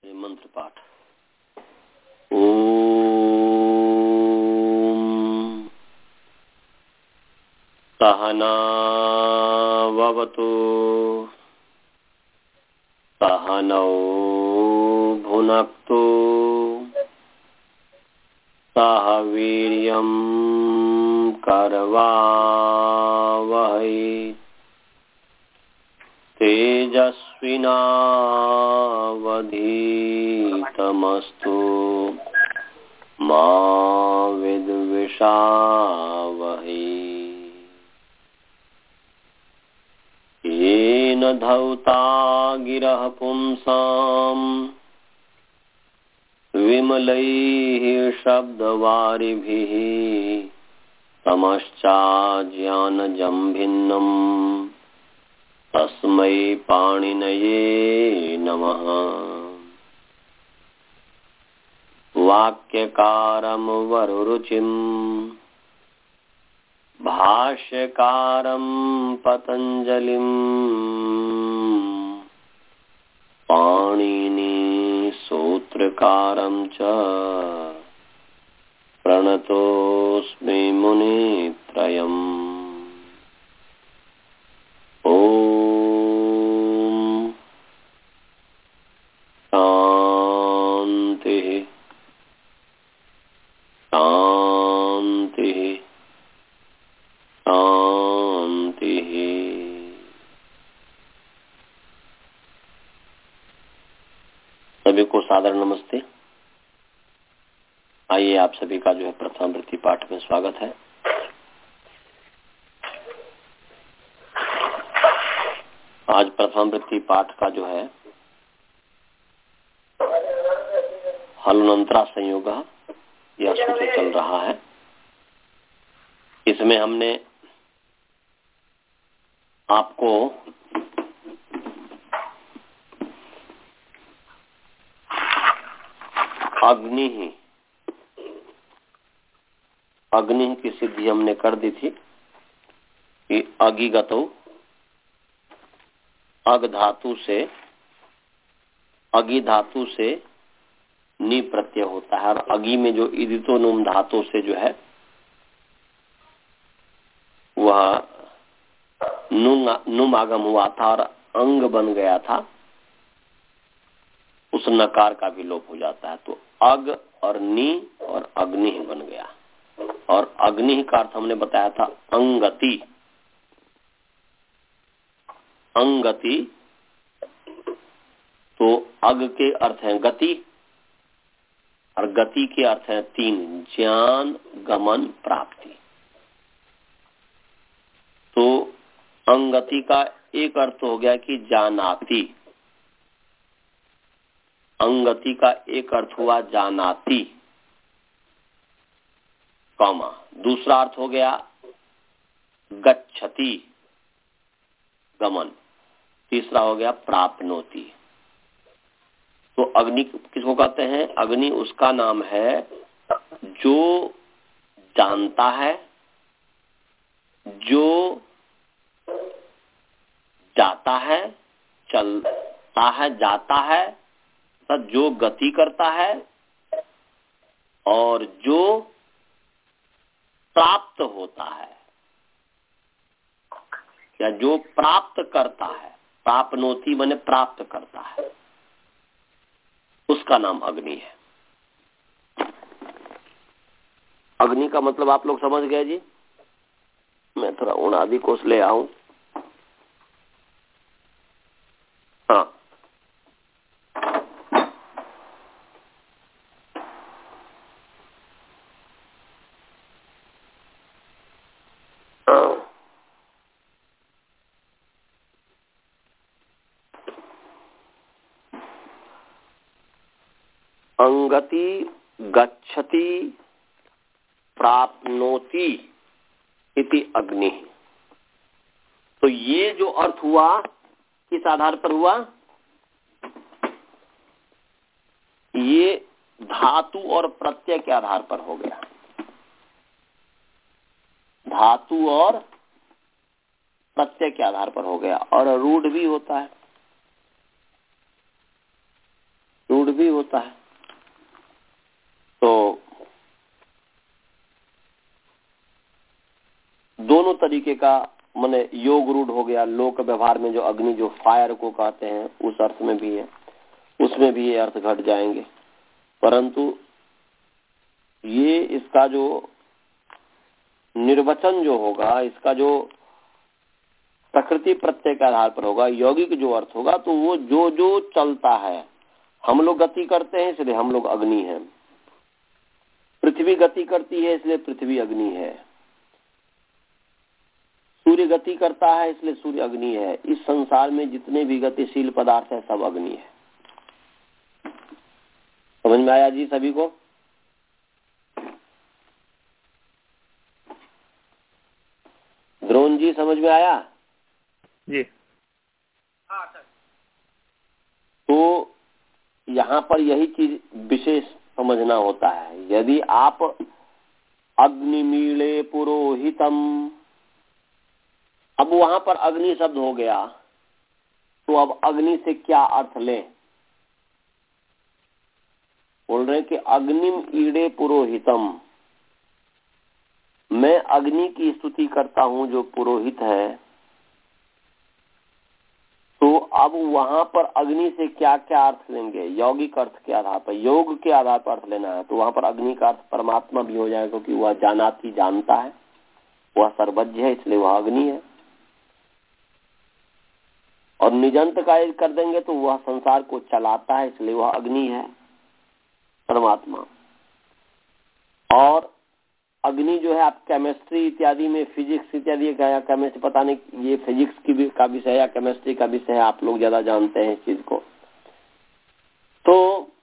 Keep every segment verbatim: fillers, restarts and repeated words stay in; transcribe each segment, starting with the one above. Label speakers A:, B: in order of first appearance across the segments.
A: मंत्र पाठ। ओम सहना भवतु सहनौ भुनक्तु सह वीर्यं करवावहै तेजस्विनावधीतमस्तु मा विद्विषावहै। येन धौता गिरः पुंसां विमलैः शब्दवारिभिः तमश्चाज्ञानजं भिन्नम् तस्मै पाणिनये नमः। वाक्यकारं वरुरुचिं भाष्यकारं पतञ्जलिं पाणिनि सूत्रकारं च प्रणतोऽस्मि मुनित्रयम्। सभी को सादर नमस्ते। आइए आप सभी का जो है प्रथम वृत्ति पाठ में स्वागत है। आज प्रथम वृत्ति पाठ का जो है हलनंतरा संयोग यह सूत्र चल रहा है। इसमें हमने आपको अग्नि ही अग्नि की सिद्धि हमने कर दी थी कि अगिगतो अग धातु से अगी धातु से नी प्रत्यय होता है और अगी में जो इदितो नुम धातु से जो है वह नुम आगम हुआ था और अंग बन गया था, उस नकार का भी लोप हो जाता है। तो अग और नी और अग्नि बन गया। और अग्नि का अर्थ हमने बताया था अंगति। अंगति तो अग के अर्थ है गति और गति के अर्थ है तीन, ज्ञान गमन प्राप्ति। तो अंगति का एक अर्थ हो गया कि जानाति। अंगति का एक अर्थ हुआ जानाति कौमा। दूसरा अर्थ हो गया गच्छति गमन। तीसरा हो गया प्राप्नोति। तो अग्नि किसको कहते हैं? अग्नि उसका नाम है जो जानता है, जो जाता है, चलता है, जाता है, जो गति करता है और जो प्राप्त होता है या जो प्राप्त करता है। प्राप्नोति माने प्राप्त करता है, उसका नाम अग्नि है। अग्नि का मतलब आप लोग समझ गए जी? मैं थोड़ा उनादि कोश ले आऊं। हाँ, अंगति गच्छति प्राप्नोति इति अग्नि। तो ये जो अर्थ हुआ किस आधार पर हुआ? ये धातु और प्रत्यय के आधार पर हो गया। धातु और प्रत्यय के आधार पर हो गया। और रूढ़ भी होता है। रूढ़ भी होता है। तो दोनों तरीके का, माने योग रूढ़ हो गया, लोक व्यवहार में जो अग्नि जो फायर को कहते हैं उस अर्थ में भी है, उसमें भी ये अर्थ घट जाएंगे। परंतु ये इसका जो निर्वचन जो होगा, इसका जो प्रकृति प्रत्यय के आधार पर होगा, यौगिक जो अर्थ होगा, तो वो जो जो चलता है, हम लोग गति करते हैं इसलिए हम लोग अग्नि हैं, पृथ्वी गति करती है इसलिए पृथ्वी अग्नि है, सूर्य गति करता है इसलिए सूर्य अग्नि है। इस संसार में जितने भी गतिशील पदार्थ है सब अग्नि है। समझ में आया जी सभी को? द्रोण जी समझ में आया
B: जी?
A: हाँ सर। तो यहाँ पर यही चीज विशेष समझना होता है। यदि आप अग्निमीले पुरोहितम, अब वहां पर अग्नि शब्द हो गया, तो अब अग्नि से क्या अर्थ लें? बोल रहे हैं कि अग्निम ईड़े पुरोहितम, मैं अग्नि की स्तुति करता हूं जो पुरोहित है। तो अब वहां पर अग्नि से क्या क्या अर्थ लेंगे? यौगिक अर्थ के आधार पर, योग के आधार पर अर्थ लेना है। तो वहां पर अग्नि का अर्थ परमात्मा भी हो जाएगा, क्योंकि वह जानाती जानता है, वह सर्वज्ञ है, इसलिए वह अग्नि है। और निजंत का कर देंगे तो वह संसार को चलाता है, इसलिए वह अग्नि है, परमात्मा। और अग्नि जो है आप केमिस्ट्री इत्यादि में, फिजिक्स इत्यादि का, केमिस्ट्री पता नहीं, ये फिजिक्स की भी का विषय या केमिस्ट्री का विषय है, आप लोग ज्यादा जानते हैं इस चीज को। तो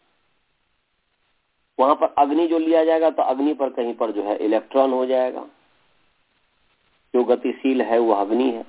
A: वहां पर अग्नि जो लिया जाएगा तो अग्नि पर कहीं पर जो है इलेक्ट्रॉन हो जाएगा, जो गतिशील है वह अग्नि है।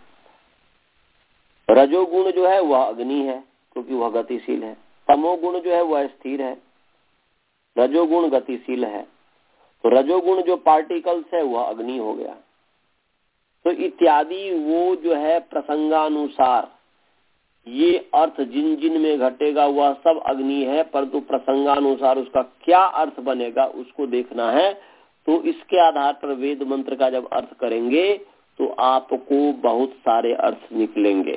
A: रजोगुण जो है वह अग्नि है, क्योंकि वह गतिशील है। तमोगुण जो है वह स्थिर है, रजोगुण गतिशील है। तो रजोगुण जो पार्टिकल्स है वह अग्नि हो गया। तो इत्यादि वो जो है प्रसंगानुसार ये अर्थ जिन जिन में घटेगा वह सब अग्नि है, परंतु प्रसंगानुसार उसका क्या अर्थ बनेगा उसको देखना है। तो इसके आधार पर वेद मंत्र का जब अर्थ करेंगे तो आपको बहुत सारे अर्थ निकलेंगे।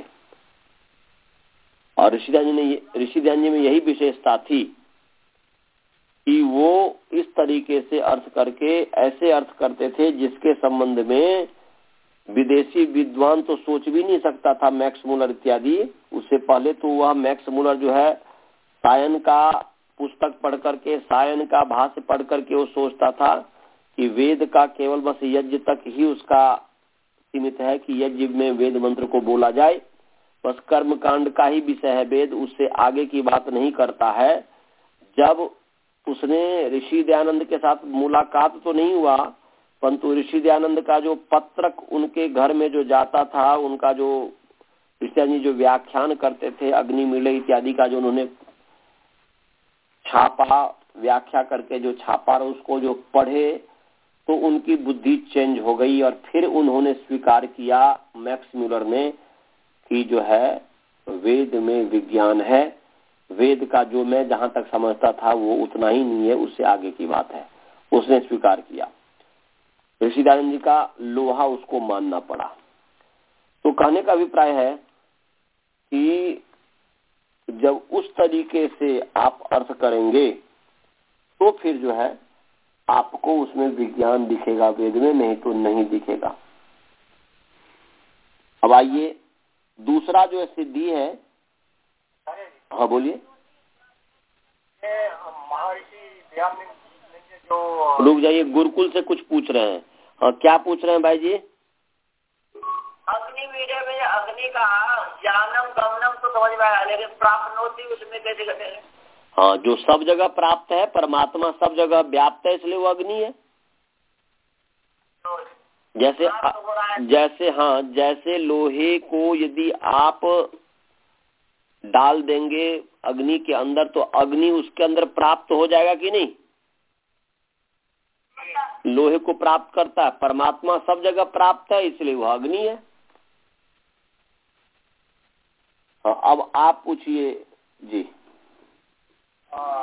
A: और ऋषिध्यान जी ने ऋषिध्यान जी में यही विशेषता थी कि वो इस तरीके से अर्थ करके ऐसे अर्थ करते थे जिसके संबंध में विदेशी विद्वान तो सोच भी नहीं सकता था, मैक्स मुलर इत्यादि। उससे पहले तो वह मैक्स मुलर जो है सायन का पुस्तक पढ़ करके, सायन का भाष्य पढ़ करके वो सोचता था कि वेद का केवल बस यज्ञ तक ही उसका सीमित है, कि यज्ञ में वेद मंत्र को बोला जाए, बस कर्म कांड का ही विषय है वेद, उससे आगे की बात नहीं करता है। जब उसने ऋषि दयानंद के साथ मुलाकात तो नहीं हुआ, परंतु ऋषि दयानंद का जो पत्रक उनके घर में जो जाता था, उनका जो ऋषि जो व्याख्यान करते थे अग्निमीले इत्यादि का जो उन्होंने छापा, व्याख्या करके जो छापा उसको जो पढ़े, तो उनकी बुद्धि चेंज हो गई। और फिर उन्होंने स्वीकार किया मैक्स म्यूलर ने कि जो है वेद में विज्ञान है, वेद का जो मैं जहां तक समझता था वो उतना ही नहीं है, उससे आगे की बात है, उसने स्वीकार किया। ऋषि दयानंद जी का लोहा उसको मानना पड़ा। तो कहने का अभिप्राय है कि जब उस तरीके से आप अर्थ करेंगे तो फिर जो है आपको उसमें विज्ञान दिखेगा वेद में, नहीं तो नहीं दिखेगा। अब आइए दूसरा जो सिद्धि है। हाँ बोलिए। रुक जाइए, गुरुकुल से कुछ पूछ रहे हैं। हाँ क्या पूछ रहे हैं भाई जी?
C: अग्निमीले में अग्नि का ज्ञानम गमनम तो समझ में आया, लेकिन प्राप्त होती उसमें कैसे घटेगा?
A: हाँ, जो सब जगह प्राप्त है, परमात्मा सब जगह व्याप्त है, इसलिए वो अग्नि है। जैसे जैसे हाँ जैसे लोहे को यदि आप डाल देंगे अग्नि के अंदर तो अग्नि उसके अंदर प्राप्त हो जाएगा कि नहीं? लोहे को प्राप्त करता है, परमात्मा सब जगह प्राप्त है, इसलिए वह अग्नि है। हाँ, अब आप पूछिए जी।
C: आ,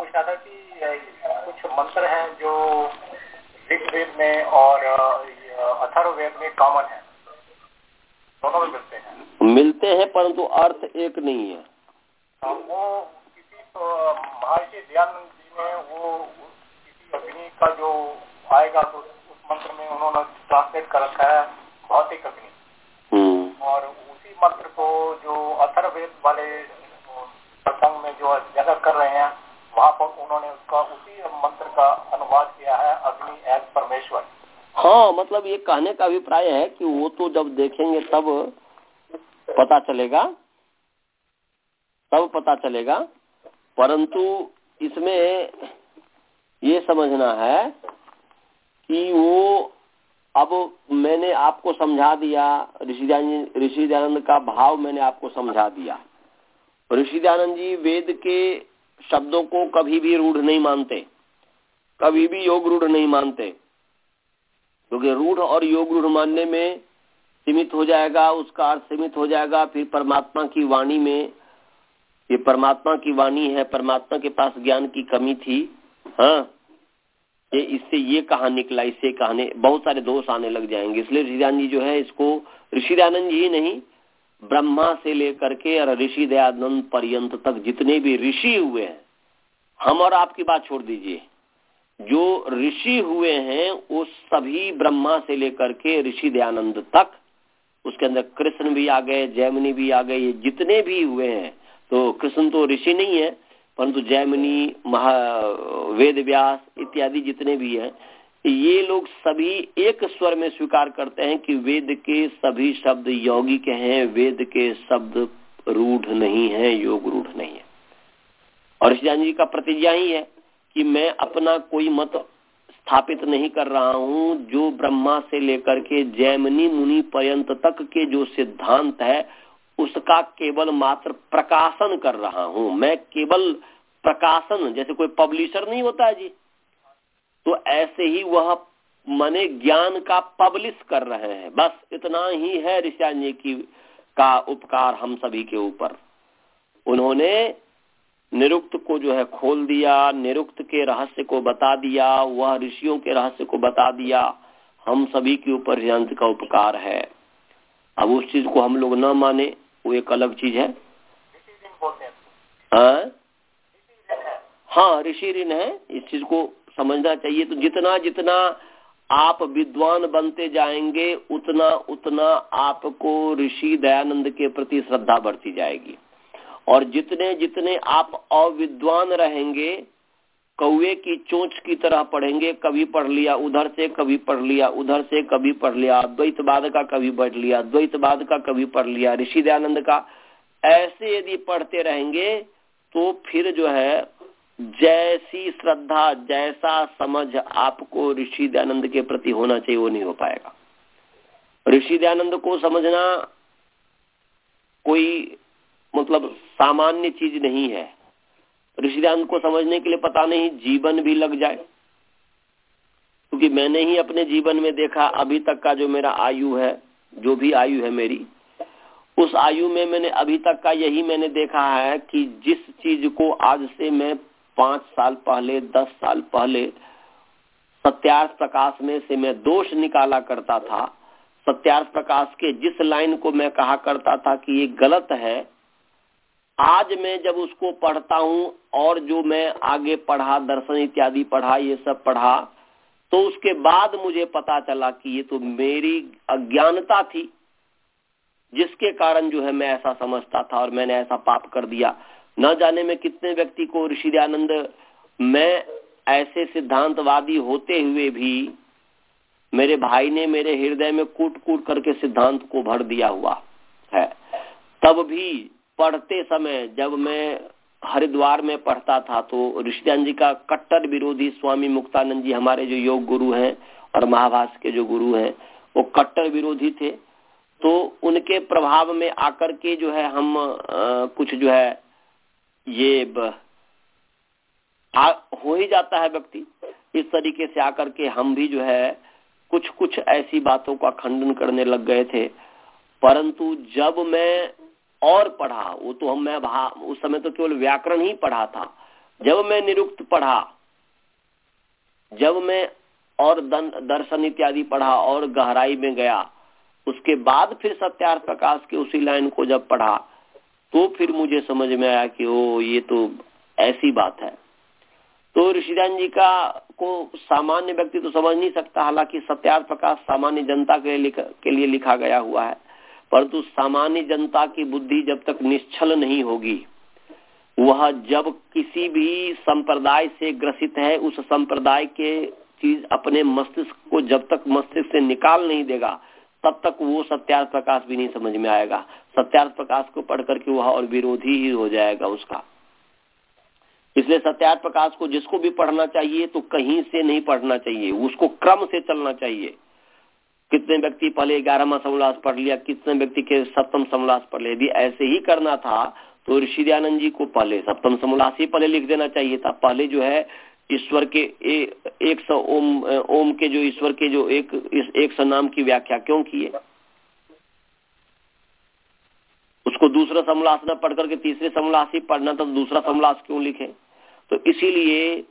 B: पूछना था कि कुछ मंत्र हैं जो ऋग्वेद में और अथर्ववेद में कॉमन है, दोनों में मिलते हैं
A: मिलते हैं परंतु अर्थ एक नहीं है।
B: वो किसी तो महर्षि दयानंद जी ने वो किसी अग्नि का जो आएगा तो उस मंत्र में उन्होंने ट्रांसलेट कर रखा है भौतिक अग्नि, और उसी मंत्र को जो अथर्ववेद वाले प्रसंग में जो जगह कर रहे हैं वहाँ पर उन्होंने उसका उसी मंत्र का अनुवाद किया है अग्नि एज परमेश्वर।
A: हाँ, मतलब ये कहने का अभिप्राय है कि वो तो जब देखेंगे तब पता चलेगा, तब पता चलेगा, परंतु इसमें ये समझना है कि वो अब मैंने आपको समझा दिया, ऋषि दयानंद ऋषि दयानंद का भाव मैंने आपको समझा दिया। ऋषि दयानंद जी वेद के शब्दों को कभी भी रूढ़ नहीं मानते, कभी भी योग रूढ़ नहीं मानते, क्योंकि रूढ़ और योग रूढ़ मानने में सीमित हो जाएगा, उसका अर्थ सीमित हो जाएगा। फिर परमात्मा की वाणी में, ये परमात्मा की वाणी है, परमात्मा के पास ज्ञान की कमी थी, हाँ, ये इससे ये कहा निकला, इससे कहने बहुत सारे दोष आने लग जाएंगे। इसलिए ऋषि दयानंद जी जो है इसको, ऋषि दयानंद जी नहीं, ब्रह्मा से लेकर के और ऋषि दयानंद पर्यंत तक जितने भी ऋषि हुए हैं, हम और आपकी बात छोड़ दीजिए, जो ऋषि हुए हैं वो सभी ब्रह्मा से लेकर के ऋषि दयानंद तक, उसके अंदर कृष्ण भी आ गए, जैमिनी भी आ गए, ये जितने भी हुए हैं, तो कृष्ण तो ऋषि नहीं है परंतु जैमिनी, महा वेद व्यास इत्यादि जितने भी हैं, ये लोग सभी एक स्वर में स्वीकार करते हैं कि वेद के सभी शब्द यौगिक हैं, वेद के शब्द रूढ़ नहीं है, योग रूढ़ नहीं है। और ऋषि दयानंद जी का प्रतिज्ञा ही है कि मैं अपना कोई मत स्थापित नहीं कर रहा हूं, जो ब्रह्मा से लेकर के जैमिनी मुनि पर्यंत तक के जो सिद्धांत है उसका केवल मात्र प्रकाशन कर रहा हूं। मैं केवल प्रकाशन, जैसे कोई पब्लिशर नहीं होता है जी, तो ऐसे ही वह माने ज्ञान का पब्लिश कर रहे हैं। बस इतना ही है ऋषि दयानंद जी की का उपकार हम सभी के ऊपर। उन्होंने निरुक्त को जो है खोल दिया, निरुक्त के रहस्य को बता दिया, वह ऋषियों के रहस्य को बता दिया, हम सभी के ऊपर ऋषि का उपकार है। अब उस चीज को हम लोग न माने वो एक अलग चीज है। हाँ हाँ, ऋषि ऋण है, इस चीज को समझना चाहिए। तो जितना जितना आप विद्वान बनते जाएंगे उतना उतना आपको ऋषि दयानंद के प्रति श्रद्धा बढ़ती जाएगी, और जितने जितने आप अविद्वान रहेंगे, कौवे की चोंच की तरह पढ़ेंगे, कभी पढ़ लिया उधर से, कभी पढ़ लिया उधर से, कभी पढ़ लिया द्वैतवाद का, कभी पढ़ लिया द्वैतवाद का, कभी पढ़ लिया ऋषि दयानंद का, ऐसे यदि पढ़ते रहेंगे तो फिर जो है जैसी श्रद्धा, जैसा समझ आपको ऋषि दयानंद के प्रति होना चाहिए वो नहीं हो पाएगा। ऋषि दयानंद को समझना कोई मतलब सामान्य चीज नहीं है। ऋषि दयानंद को समझने के लिए पता नहीं जीवन भी लग जाए, क्योंकि मैंने ही अपने जीवन में देखा, अभी तक का जो मेरा आयु है, जो भी आयु है मेरी, उस आयु में मैंने अभी तक का यही मैंने देखा है कि जिस चीज को आज से मैं पांच साल पहले, दस साल पहले सत्यार्थ प्रकाश में से मैं दोष निकाला करता था, सत्यार्थ प्रकाश के जिस लाइन को मैं कहा करता था कि ये गलत है, आज मैं जब उसको पढ़ता हूं और जो मैं आगे पढ़ा, दर्शन इत्यादि पढ़ा, ये सब पढ़ा, तो उसके बाद मुझे पता चला कि ये तो मेरी अज्ञानता थी जिसके कारण जो है मैं ऐसा समझता था और मैंने ऐसा पाप कर दिया। न जाने में कितने व्यक्ति को ऋषि दयानंद, मैं ऐसे सिद्धांतवादी होते हुए भी मेरे भाई ने मेरे हृदय में कूट कूट करके सिद्धांत को भर दिया हुआ है। तब भी पढ़ते समय जब मैं हरिद्वार में पढ़ता था तो ऋषि दयानंद जी का कट्टर विरोधी स्वामी मुक्तानंद जी, हमारे जो योग गुरु हैं और महाभाष्य के जो गुरु हैं, वो कट्टर विरोधी थे। तो उनके प्रभाव में आकर के जो है हम आ, कुछ जो है ये ब, आ, हो ही जाता है व्यक्ति। इस तरीके से आकर के हम भी जो है कुछ कुछ ऐसी बातों का खंडन करने लग गए थे। परंतु जब मैं और पढ़ा, वो तो हम मैं उस समय तो केवल व्याकरण ही पढ़ा था, जब मैं निरुक्त पढ़ा, जब मैं और दर्शन इत्यादि पढ़ा और गहराई में गया, उसके बाद फिर सत्यार्थ प्रकाश के उसी लाइन को जब पढ़ा तो फिर मुझे समझ में आया कि ओ ये तो ऐसी बात है। तो ऋषिदान जी का को सामान्य व्यक्ति तो समझ नहीं सकता, हालांकि सत्यार्थ प्रकाश सामान्य जनता के लिए लिखा, के लिए लिखा गया हुआ है, परंतु सामान्य जनता की बुद्धि जब तक निश्चल नहीं होगी, वह जब किसी भी संप्रदाय से ग्रसित है, उस संप्रदाय के चीज अपने मस्तिष्क को जब तक मस्तिष्क से निकाल नहीं देगा, तब तक वो सत्यार्थ प्रकाश भी नहीं समझ में आएगा। सत्यार्थ प्रकाश को पढ़ करके वह और विरोधी ही हो जाएगा उसका। इसलिए सत्यार्थ प्रकाश को जिसको भी पढ़ना चाहिए तो कहीं से नहीं पढ़ना चाहिए, उसको क्रम से चलना चाहिए। कितने व्यक्ति पहले ग्यारहवां समोल्लास पढ़ लिया, कितने व्यक्ति के सप्तम समोल्लास पढ़ लिया। यदि ऐसे ही करना था तो ऋषि दयानंद जी को पहले सप्तम समोल्लास ही पहले लिख देना चाहिए था। पहले जो है ईश्वर के ए, एक सौ ओम ओम के जो ईश्वर के जो एक एक सौ नाम की व्याख्या क्यों किए, उसको दूसरा समोल्लास न पढ़ करके तीसरे समोल्लास ही पढ़ना था, तो दूसरा समोल्लास क्यों लिखे। तो इसीलिए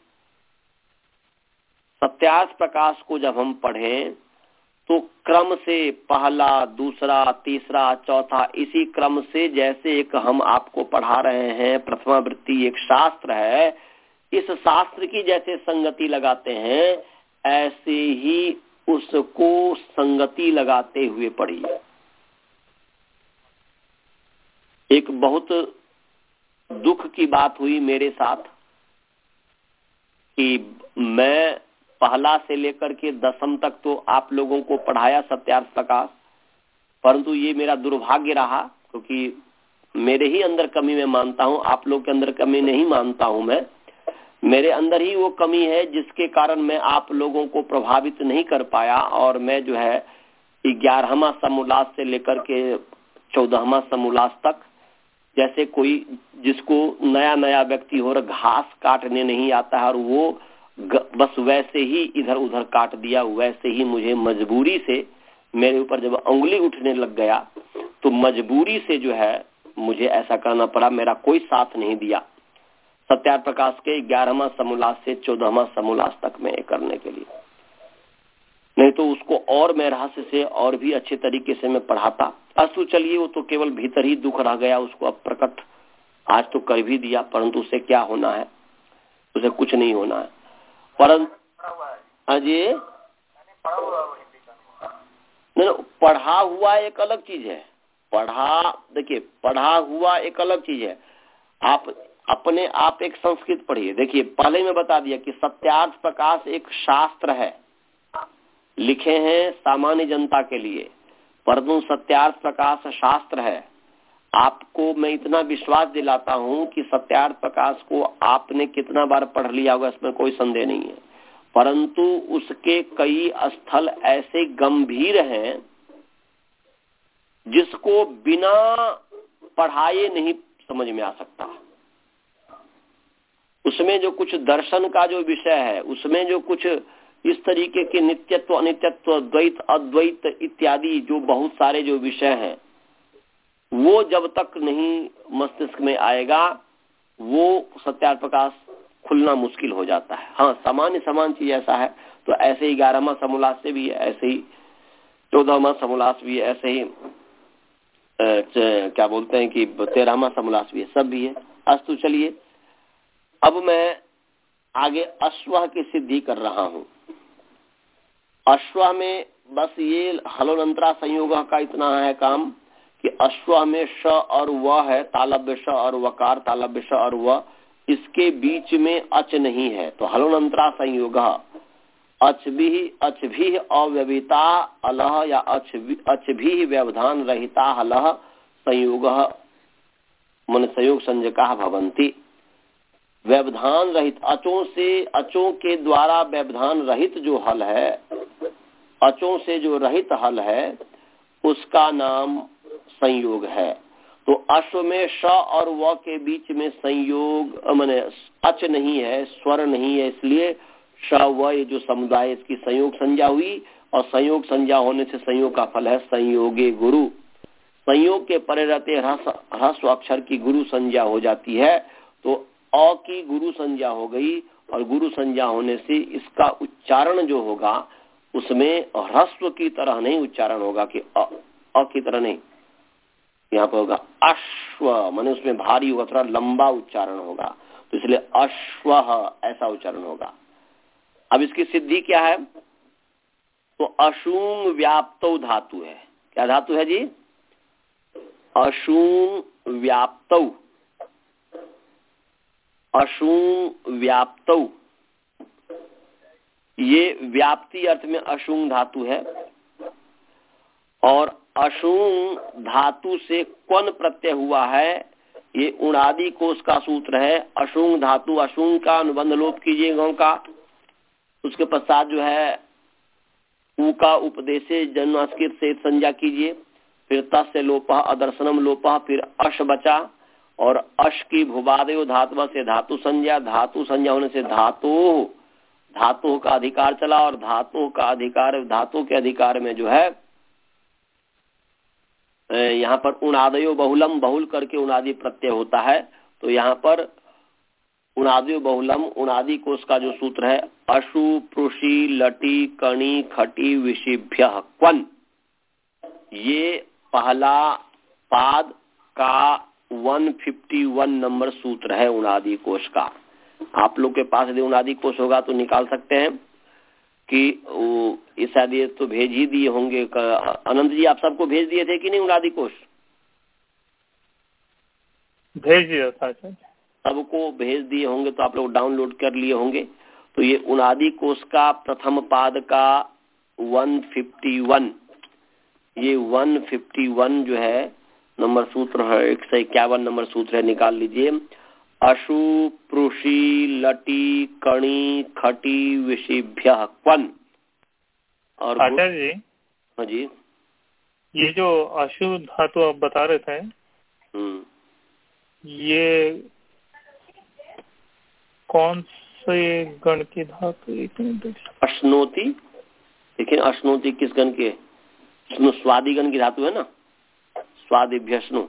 A: सत्यार्थ प्रकाश को जब हम पढ़ें तो क्रम से पहला, दूसरा, तीसरा, चौथा, इसी क्रम से, जैसे एक हम आपको पढ़ा रहे हैं प्रथमावृत्ति एक शास्त्र है, इस शास्त्र की जैसे संगति लगाते हैं ऐसे ही उसको संगति लगाते हुए पढ़िए। एक बहुत दुख की बात हुई मेरे साथ कि मैं पहला से लेकर के दसम तक तो आप लोगों को पढ़ाया सत्यार्थ प्रकाश, परंतु ये मेरा दुर्भाग्य रहा क्योंकि मेरे ही अंदर कमी मैं मानता हूँ, आप लोग के अंदर कमी नहीं मानता हूँ मैं। मेरे अंदर ही वो कमी है जिसके कारण मैं आप लोगों को प्रभावित नहीं कर पाया, और मैं जो है ग्यारहवां समोल्लास से लेकर के चौदहवां समोल्लास तक, जैसे कोई जिसको नया नया व्यक्ति हो रहा घास काटने नहीं आता है और वो बस वैसे ही इधर उधर काट दिया, वैसे ही मुझे मजबूरी से मेरे ऊपर जब उंगली उठने लग गया तो मजबूरी से जो है मुझे ऐसा करना पड़ा। मेरा कोई साथ नहीं दिया सत्यार्थ प्रकाश के ग्यारहवां समोल्लास से चौदहवां समोल्लास तक में करने के लिए, नहीं तो उसको और मैं रहस्य से और भी अच्छे तरीके से मैं पढ़ाता। अस्तु चलिए, वो तो केवल भीतर ही दुख रह गया, उसको अब प्रकट आज तो कर भी दिया, परंतु उसे क्या होना है, उसे कुछ नहीं होना है। परंतु अजय नहीं, पढ़ा हुआ एक अलग चीज है। पढ़ा देखिए, पढ़ा हुआ एक अलग चीज है। आप अपने आप एक संस्कृत पढ़िए। देखिए, पहले मैं बता दिया कि सत्यार्थ प्रकाश एक शास्त्र है, लिखे हैं सामान्य जनता के लिए, परंतु सत्यार्थ प्रकाश शास्त्र है। आपको मैं इतना विश्वास दिलाता हूं कि सत्यार्थ प्रकाश को आपने कितना बार पढ़ लिया होगा, इसमें कोई संदेह नहीं है, परंतु उसके कई स्थल ऐसे गंभीर हैं जिसको बिना पढ़ाए नहीं समझ में आ सकता। उसमें जो कुछ दर्शन का जो विषय है, उसमें जो कुछ इस तरीके के नित्यत्व, अनित्यत्व, द्वैत, अद्वैत इत्यादि जो बहुत सारे जो विषय हैं, वो जब तक नहीं मस्तिष्क में आएगा वो सत्यार्थ प्रकाश खुलना मुश्किल हो जाता है। हाँ, सामान्य समान चीज ऐसा है, तो ऐसे ही ग्यारहवां समोल्लास से भी है, ऐसे ही चौदहवां समोल्लास भी है, ऐसे ही क्या बोलते हैं कि तेरहवां समोल्लास भी है, सब भी है। अस्तु चलिए, अब मैं आगे अश्व की सिद्धि कर रहा हूं। अश्व में बस ये हलोनंतरा संयोग का इतना है काम कि अश्व में श और व है, तालव्य श और वकार, तालव्य श और व, इसके बीच में अच नहीं है। तो हलोनंतरा संयोग अच भी अच भी अव्यवहिता अलह या अच अच भी व्यवधान रहिता हलह संयोग मन संयोग संजका भवंती। व्यवधान रहित, अचों से, अचों के द्वारा व्यवधान रहित जो हल है, अचों से जो रहित हल है, उसका नाम संयोग है। तो अश्व में श और व के बीच में संयोग माने अच नहीं है, स्वर नहीं है, इसलिए श व ये जो समुदाय इसकी संयोग संज्ञा हुई, और संयोग संज्ञा होने से संयोग का फल है संयोगे गुरु। संयोग के परे रहते ह्रस्व अक्षर की गुरु संज्ञा हो जाती है। तो अ की गुरु संज्ञा हो गई, और गुरु संज्ञा होने से इसका उच्चारण जो होगा उसमें ह्रस्व की तरह नहीं उच्चारण होगा कि अ, अ की तरह नहीं, यहाँ पर होगा अश्व, माने उसमें भारी होगा, थोड़ा लंबा उच्चारण होगा, तो इसलिए अश्व ऐसा उच्चारण होगा। अब इसकी सिद्धि क्या है? तो अशूंग व्याप्तौ धातु है। क्या धातु है जी? अशूंग व्याप्तौ, अशूंग व्याप्तौ, ये व्याप्ति अर्थ में अशूंग धातु है। और अशूंग धातु से क्वन प्रत्यय हुआ है, ये उणादि कोश का सूत्र है। अशूंग धातु, अशूंग का अनुबंध लोप कीजिए गौ का, उसके पश्चात जो है ऊ का उपदेशे जन्मास्कृत से संज्ञा कीजिए, फिर तस् से लोपः अदर्शनम लोपः, फिर अश बचा, और अश की भुवादयो धातु से धातु संज्ञा, धातु संज्ञा होने से धातु, धातु का अधिकार चला, और धातु का अधिकार, धातु के अधिकार में जो है यहाँ पर उणादयो बहुलम, बहुल करके उणादि प्रत्यय होता है। तो यहाँ पर उणादयो बहुलम, उणादि कोश का जो सूत्र है अशु प्रुषि लटी कणी खटी विषिभ्य क्वन, ये पहला पाद का एक सौ इक्यावन नंबर सूत्र है उणादि कोश का। आप लोग के पास यदि उणादि कोश होगा तो निकाल सकते हैं कि इस शायद ये तो भेज ही दिए होंगे। अनंत जी आप सबको भेज दिए थे कि नहीं उणादि कोश?
D: भेज दिया था,
A: सबको भेज दिए होंगे, तो आप लोग डाउनलोड कर लिए होंगे। तो ये उणादि कोश का प्रथम पाद का एक सौ इक्यावन, ये एक सौ इक्यावन जो है नंबर सूत्र है, एक सौ इक्यावन नंबर सूत्र है, निकाल लीजिए। अशु प्रुषि लटी कणी खटी विषिभ्य क्वन। और
D: आचार्य जी,
A: हाँ जी,
D: ये जो अशु धातु आप बता रहे थे,
A: हम्म,
D: ये कौन से गण की धातु?
A: अश्नोति, लेकिन अश्नोति किस गण के? स्वादि गण की धातु है ना, स्वादिभ्यश्नु,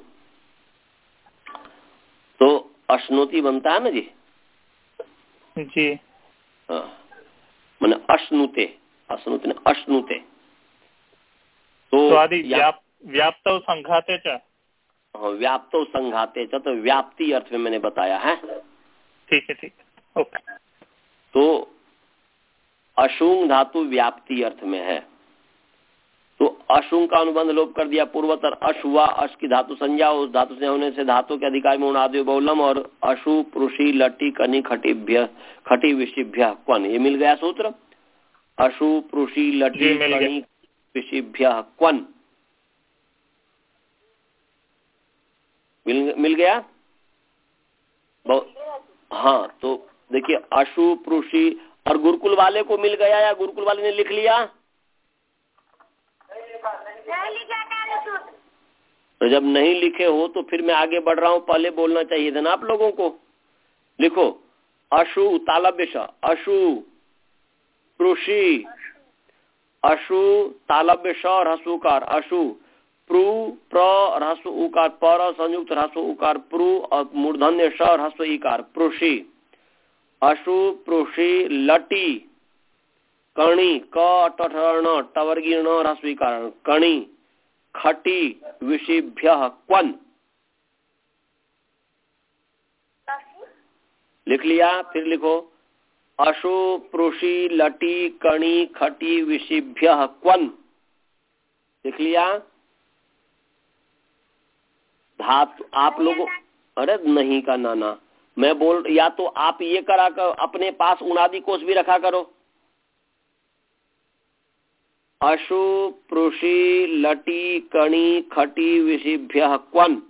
A: तो अश्नोति बनता है ना जी।
D: जी
A: हाँ, मैंने अश्नुते, अश्नुते ने अश्नुते, तो
D: स्वादि व्याप, व्याप्तौ संघाते च।
A: हाँ, व्याप्तो संघाते च, तो व्याप्ति अर्थ में मैंने बताया है।
D: ठीक है, ठीक है, ओके।
A: तो अशुंग धातु व्याप्ति अर्थ में है, तो अशुंग का अनुबंध लोप कर दिया पूर्वतर। अश हुआ, अश की धातु संज्ञा, उस धातु से होने से धातु के अधिकार में उणादि बहुलम, और अशु प्रुषि लटी कनी खटिभ्य खटी विषिभ्य क्वन, ये मिल गया सूत्र। अशु प्रुषि लटी कनी विषिभ्य क्वन मिल, मिल गया। हाँ, तो देखिए अशु प्रुषि, और गुरुकुल वाले को मिल गया या गुरुकुल वाले ने लिख लिया? तो जब नहीं लिखे हो तो फिर मैं आगे बढ़ रहा हूँ, पहले बोलना चाहिए था ना आप लोगों को। लिखो अशु तालव्य श, अशु प्रुषि, अशु तालव्य श ह्रस्वकार, अशु प्रू प्र ह्रस्व उकार, पर संयुक्त ह्रस्व उकार प्रू, और मूर्धन्य श ह्रस्व इकार प्रुषि। अशु प्रुषि लटी कणी, क टठर्ण टवर्गीर्ण ह्रस्वीकार कणी खटी विषिभ्य क्वन, लिख लिया? फिर लिखो अशु प्रुषि लटी कणी खटी विषिभ्य क्वन, लिख लिया? धातु आप लोगों, अरे नहीं का नाना, मैं बोल, या तो आप ये करा कर अपने पास उणादि कोश भी रखा करो। अशु प्रुषि लटी कणी खटी विषिभ्य क्वन,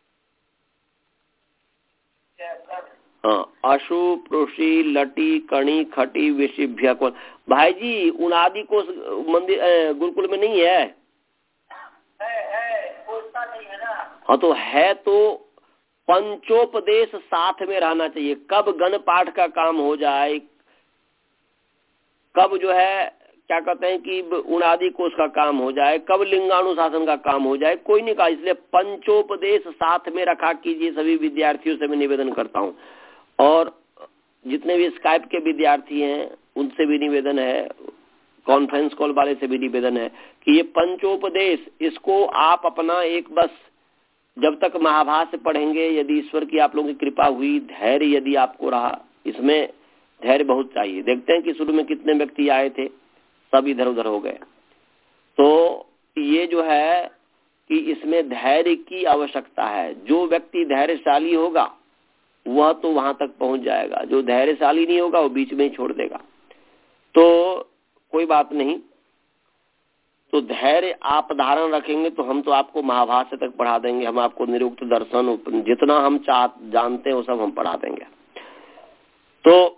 A: हाँ, अशु प्रुषि लटी कणी खटी विषिभ्य क्वन। भाई जी उणादि कोश मंदिर गुरुकुल में नहीं है?
C: है, है, पूछता नहीं है ना।
A: हाँ, तो है तो पंचोपदेश साथ में रहना चाहिए। कब गण पाठ का काम हो जाए, कब जो है क्या कहते हैं कि उणादि कोश का काम हो जाए, कब लिंगानुशासन का काम हो जाए, कोई नहीं कहा। इसलिए पंचोपदेश साथ में रखा कीजिए, सभी विद्यार्थियों से मैं निवेदन करता हूँ। और जितने भी स्काइप के विद्यार्थी हैं उनसे भी निवेदन है, कॉन्फ्रेंस कॉल वाले से भी निवेदन है कि ये पंचोपदेश इसको आप अपना एक बस जब तक महाभाष्य पढ़ेंगे, यदि ईश्वर की आप लोगों की कृपा हुई, धैर्य यदि आपको रहा, इसमें धैर्य बहुत चाहिए। देखते हैं कि शुरू में कितने व्यक्ति आए थे, सब इधर उधर हो गए। तो ये जो है कि इसमें धैर्य की आवश्यकता है। जो व्यक्ति धैर्यशाली होगा वह तो वहां तक पहुंच जाएगा, जो धैर्यशाली नहीं होगा वो बीच में ही छोड़ देगा। तो कोई बात नहीं, तो धैर्य आप धारण रखेंगे तो हम तो आपको महाभाष्य तक पढ़ा देंगे, हम आपको निरुक्त दर्शन जितना हम चाह जानते हैं वो सब हम पढ़ा देंगे। तो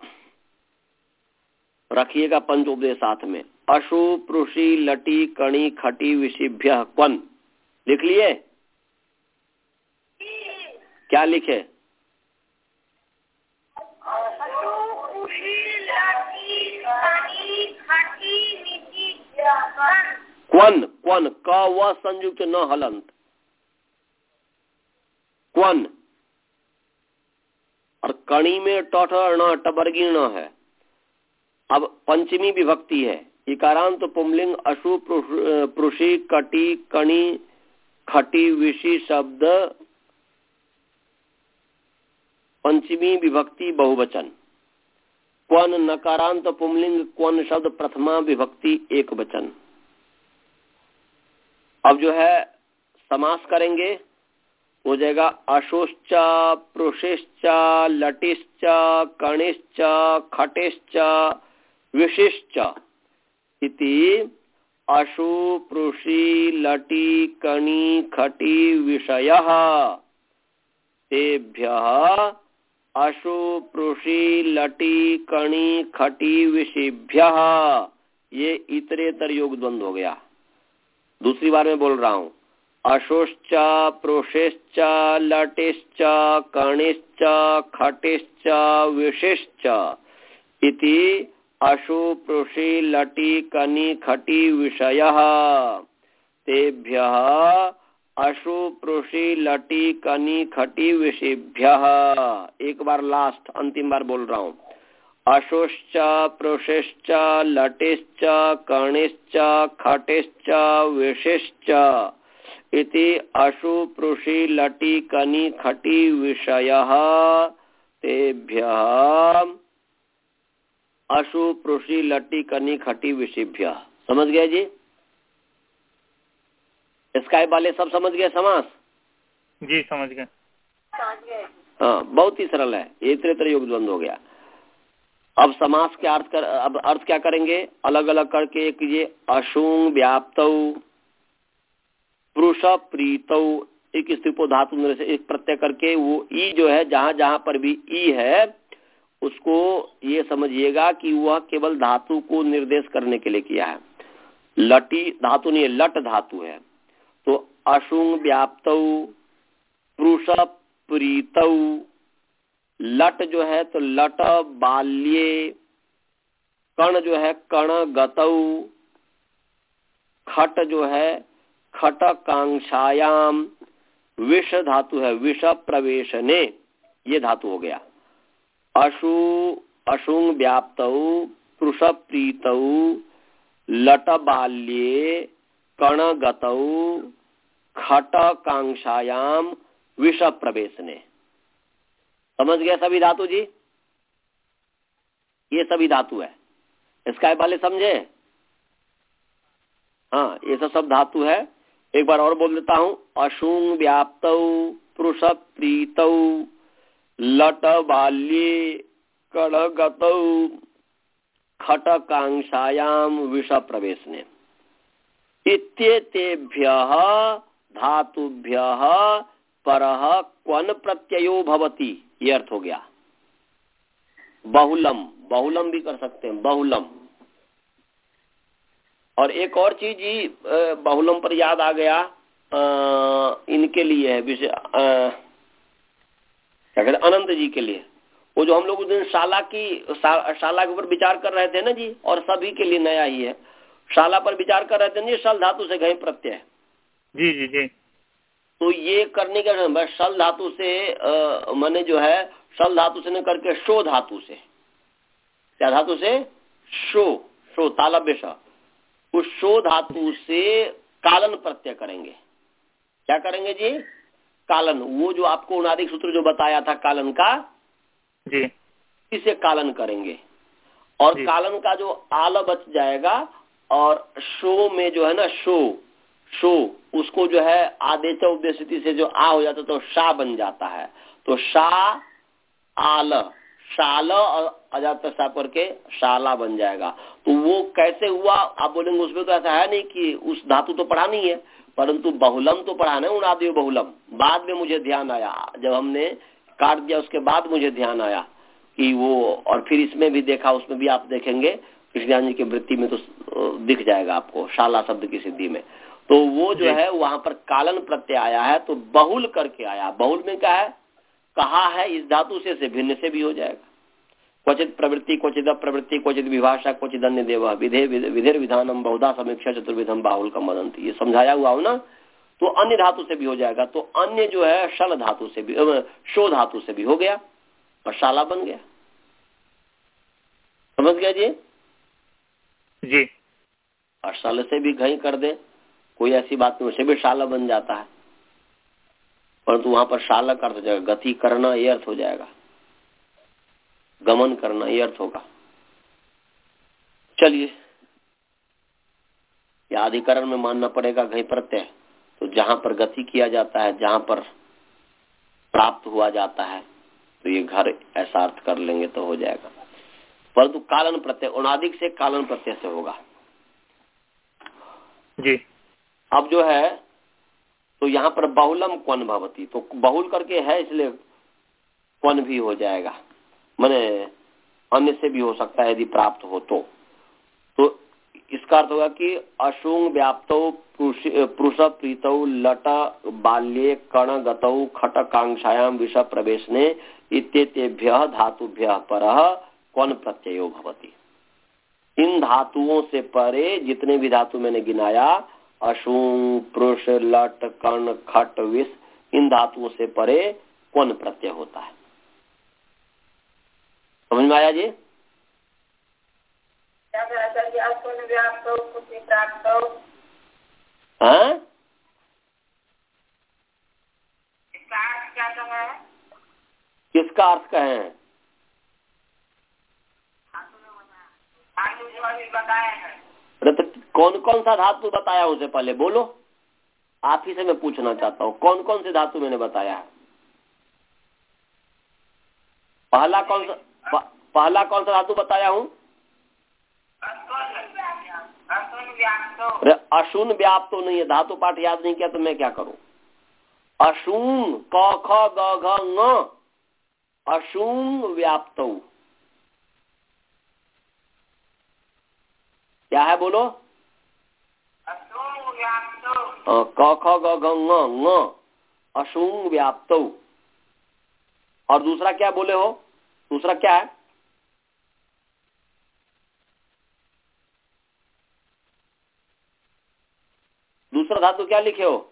A: रखिएगा पंचोपदेश साथ में। अशु पृषि लटी कणी खटी विषिभ्य क्वन, लिख लिए? क्या लिखे? क्वन, क्वन क व संयुक्त न हलंत, क्वन। और कणी में टठ न टबर्गी न है। अब पंचमी विभक्ति है, इकारांत पुंलिंग अशु पृषि कटी कणी खटी विषि शब्द पंचमी विभक्ति बहुवचन। क्वन नकारांत पुंलिंग क्वन शब्द प्रथमा विभक्ति एक वचन। अब जो है समास करेंगे, हो जाएगा अशुश्च पृषिश्च लटिश्च कणिश्च खटिश्च विशिश्च इति अशु पृषि लटी कणी खटी विषयः तेभ्यः अशु पृषि लटी कणी खटी विषिभ्यः। ये इतरेतर योग द्वंद्व हो गया। दूसरी बार मैं बोल रहा हूं, अशुश्च पृषिश्च लटिश्च कणिश्च खटिश्च विशिश्च इति अशु पृषि लटी कणी खटी विषयः तेभ्यः अशु पृषि लटी कणी खटी विषिभ्यः। एक बार लास्ट अंतिम बार बोल रहा हूं, अशुश्च पृषिश्च लटिश्च कणिश्च खटिश्च विशिश्च इति अशु पृषि लटी कणी खटी विषयः तेभ्यः अशु पृषि लटी कणी खटी विषिभ्यः। समझ गया जी? स्काइप वाले सब समझ गए समास?
D: जी समझ गए।
A: हाँ, बहुत ही सरल है, इतरेतर योग द्वंद्व हो गया। अब समास के अर्थ कर, अब अर्थ क्या करेंगे, अलग अलग करके कीजिए। अशुंग व्याप्तौ पुरुष प्रीतौ, एक स्त्रीपो धातु से एक प्रत्यय करके वो ई जो है जहां जहां पर भी ई है उसको ये समझिएगा कि वह केवल धातु को निर्देश करने के लिए किया है। लटी धातु नहीं है, लट धातु है। तो अशुंग व्याप्तौ पुरुष प्रीतौ, लट जो है तो लट बाल्ये, कण जो है कण गतौ, खट जो है खट कांक्षायाम, विष धातु है विष प्रवेशने, ये धातु हो गया। अशु अशुंग व्याप्तौ पुरुष प्रीतौ लट बाल्ये कण गतौ खट कांक्षायाम विष प्रवेशने। समझ गया सभी धातु जी? ये सभी धातु है। इसका वाले समझे? हाँ, ये सब सब धातु है। एक बार और बोल देता हूं, अशुंग व्याप्तौ पुरुष प्रीतौ लट बाल्ये कण गतौ खट कांक्षायाम विष प्रवेशने। इत्येतेभ्यः धातुभ्यः परः क्वन प्रत्ययो भवति, ये अर्थ हो गया। बहुलम, बहुलम भी कर सकते हैं, बहुलम। और एक और चीज ही बहुलम पर याद आ गया, आ, इनके लिए है विषय, क्या कहते अनंत जी के लिए। वो जो हम लोग उस दिन शाला की शा, शाला के ऊपर विचार कर रहे थे ना जी, और सभी के लिए नया ही है। शाला पर विचार कर रहे थे ना, शल धातु से घई प्रत्यय।
D: जी जी जी।
A: तो ये करने का शल धातु से माने जो है शल धातु से न करके शो धातु से, क्या धातु से? शो, शो तालव्य श, उस शो धातु से कालन प्रत्यय करेंगे। क्या करेंगे जी? कालन। वो जो आपको उनादिक सूत्र जो बताया था कालन का
D: जी,
A: इसे कालन करेंगे और
D: जी।
A: कालन का जो आल बच जाएगा और शो में जो है ना शो, शो उसको जो है आदेश उपदेशति से जो आ हो जाता तो शा बन जाता है, तो शा आल, शाल और अजात सा करके शाला बन जाएगा। तो वो कैसे हुआ आप बोलेंगे, उसमें तो ऐसा है नहीं कि उस धातु तो पढ़ा नहीं है, परंतु बहुलम तो पढ़ा ना, उनादि बहुलम। बाद में मुझे ध्यान आया, जब हमने काट दिया उसके बाद मुझे ध्यान आया कि वो, और फिर इसमें भी देखा, उसमें भी आप देखेंगे कृष्ण जी की वृत्ति में तो दिख जाएगा आपको शाला शब्द की सिद्धि में। तो वो जो है वहां पर कालन प्रत्यय आया है, तो बहुल करके आया। बहुल में क्या है? कहा है इस धातु से, से भिन्न से भी हो जाएगा। क्वचित प्रवृत्ति, क्वचित अप्रवृत्ति, क्वचित विभाषा, क्वचित अन्य देव, विधे विधेर विधानम बहुधा समीक्षा चतुर्विधम बाहुल का मदंती, ये समझाया हुआ हो ना। तो अन्य धातु से भी हो जाएगा। तो अन्य जो है शल धातु से भी, शो धातु से भी हो गया और शाला बन गया। समझ गया जी?
D: जी।
A: और शल से भी घई कर दे, कोई ऐसी बात नहीं, उसे भी शाला बन जाता है, परंतु वहां पर शाला का अर्थ हो जाएगा गति करना, ये अर्थ हो जाएगा, गमन करना ये अर्थ होगा। चलिए, या अधिकरण में मानना पड़ेगा घई प्रत्यय, तो जहां पर गति किया जाता है, जहां पर प्राप्त हुआ जाता है, तो ये घर ऐसा अर्थ कर लेंगे तो हो जाएगा। परंतु कालन प्रत्यय उनादिक से कालन प्रत्यय से होगा
D: जी।
A: अब जो है तो यहाँ पर बहुलम क्वन भवती, तो बहुल करके है इसलिए क्वन भी हो जाएगा, माने अन्य से भी हो सकता है यदि प्राप्त हो तो। तो इसका अर्थ होगा कि अशुंग व्याप्तौ पुरुष प्रीतौ लट बाल्ये कण गतौ खट कांक्षायाम विष प्रवेशने इत्येतेभ्यः धातुभ्यः परः क्वन प्रत्ययो भवति। इन धातुओं से परे जितने भी धातु मैंने गिनाया, अशुंग, पुरुष, लट, कर्ण, खट, विष, इन धातुओं से परे क्वन प्रत्यय होता है। समझ में आया जी? हाँ? किसका अर्थ कहे हैं? तो कौन कौन सा धातु बताया उसे पहले बोलो, आप ही से मैं पूछना चाहता हूँ, कौन कौन से धातु मैंने बताया है? पहला कौन सा पहला कौन सा धातु बताया हूँ? अरे अशून व्याप्त तो नहीं है, धातु पाठ याद नहीं किया तो मैं क्या करूं? अशून क ख ग घ ङ, अशून व्याप्त क्या है बोलो? क ख ग घ ङ ङ, अशून व्याप्त। और दूसरा क्या बोले हो? दूसरा क्या है? दूसरा धातु क्या लिखे हो?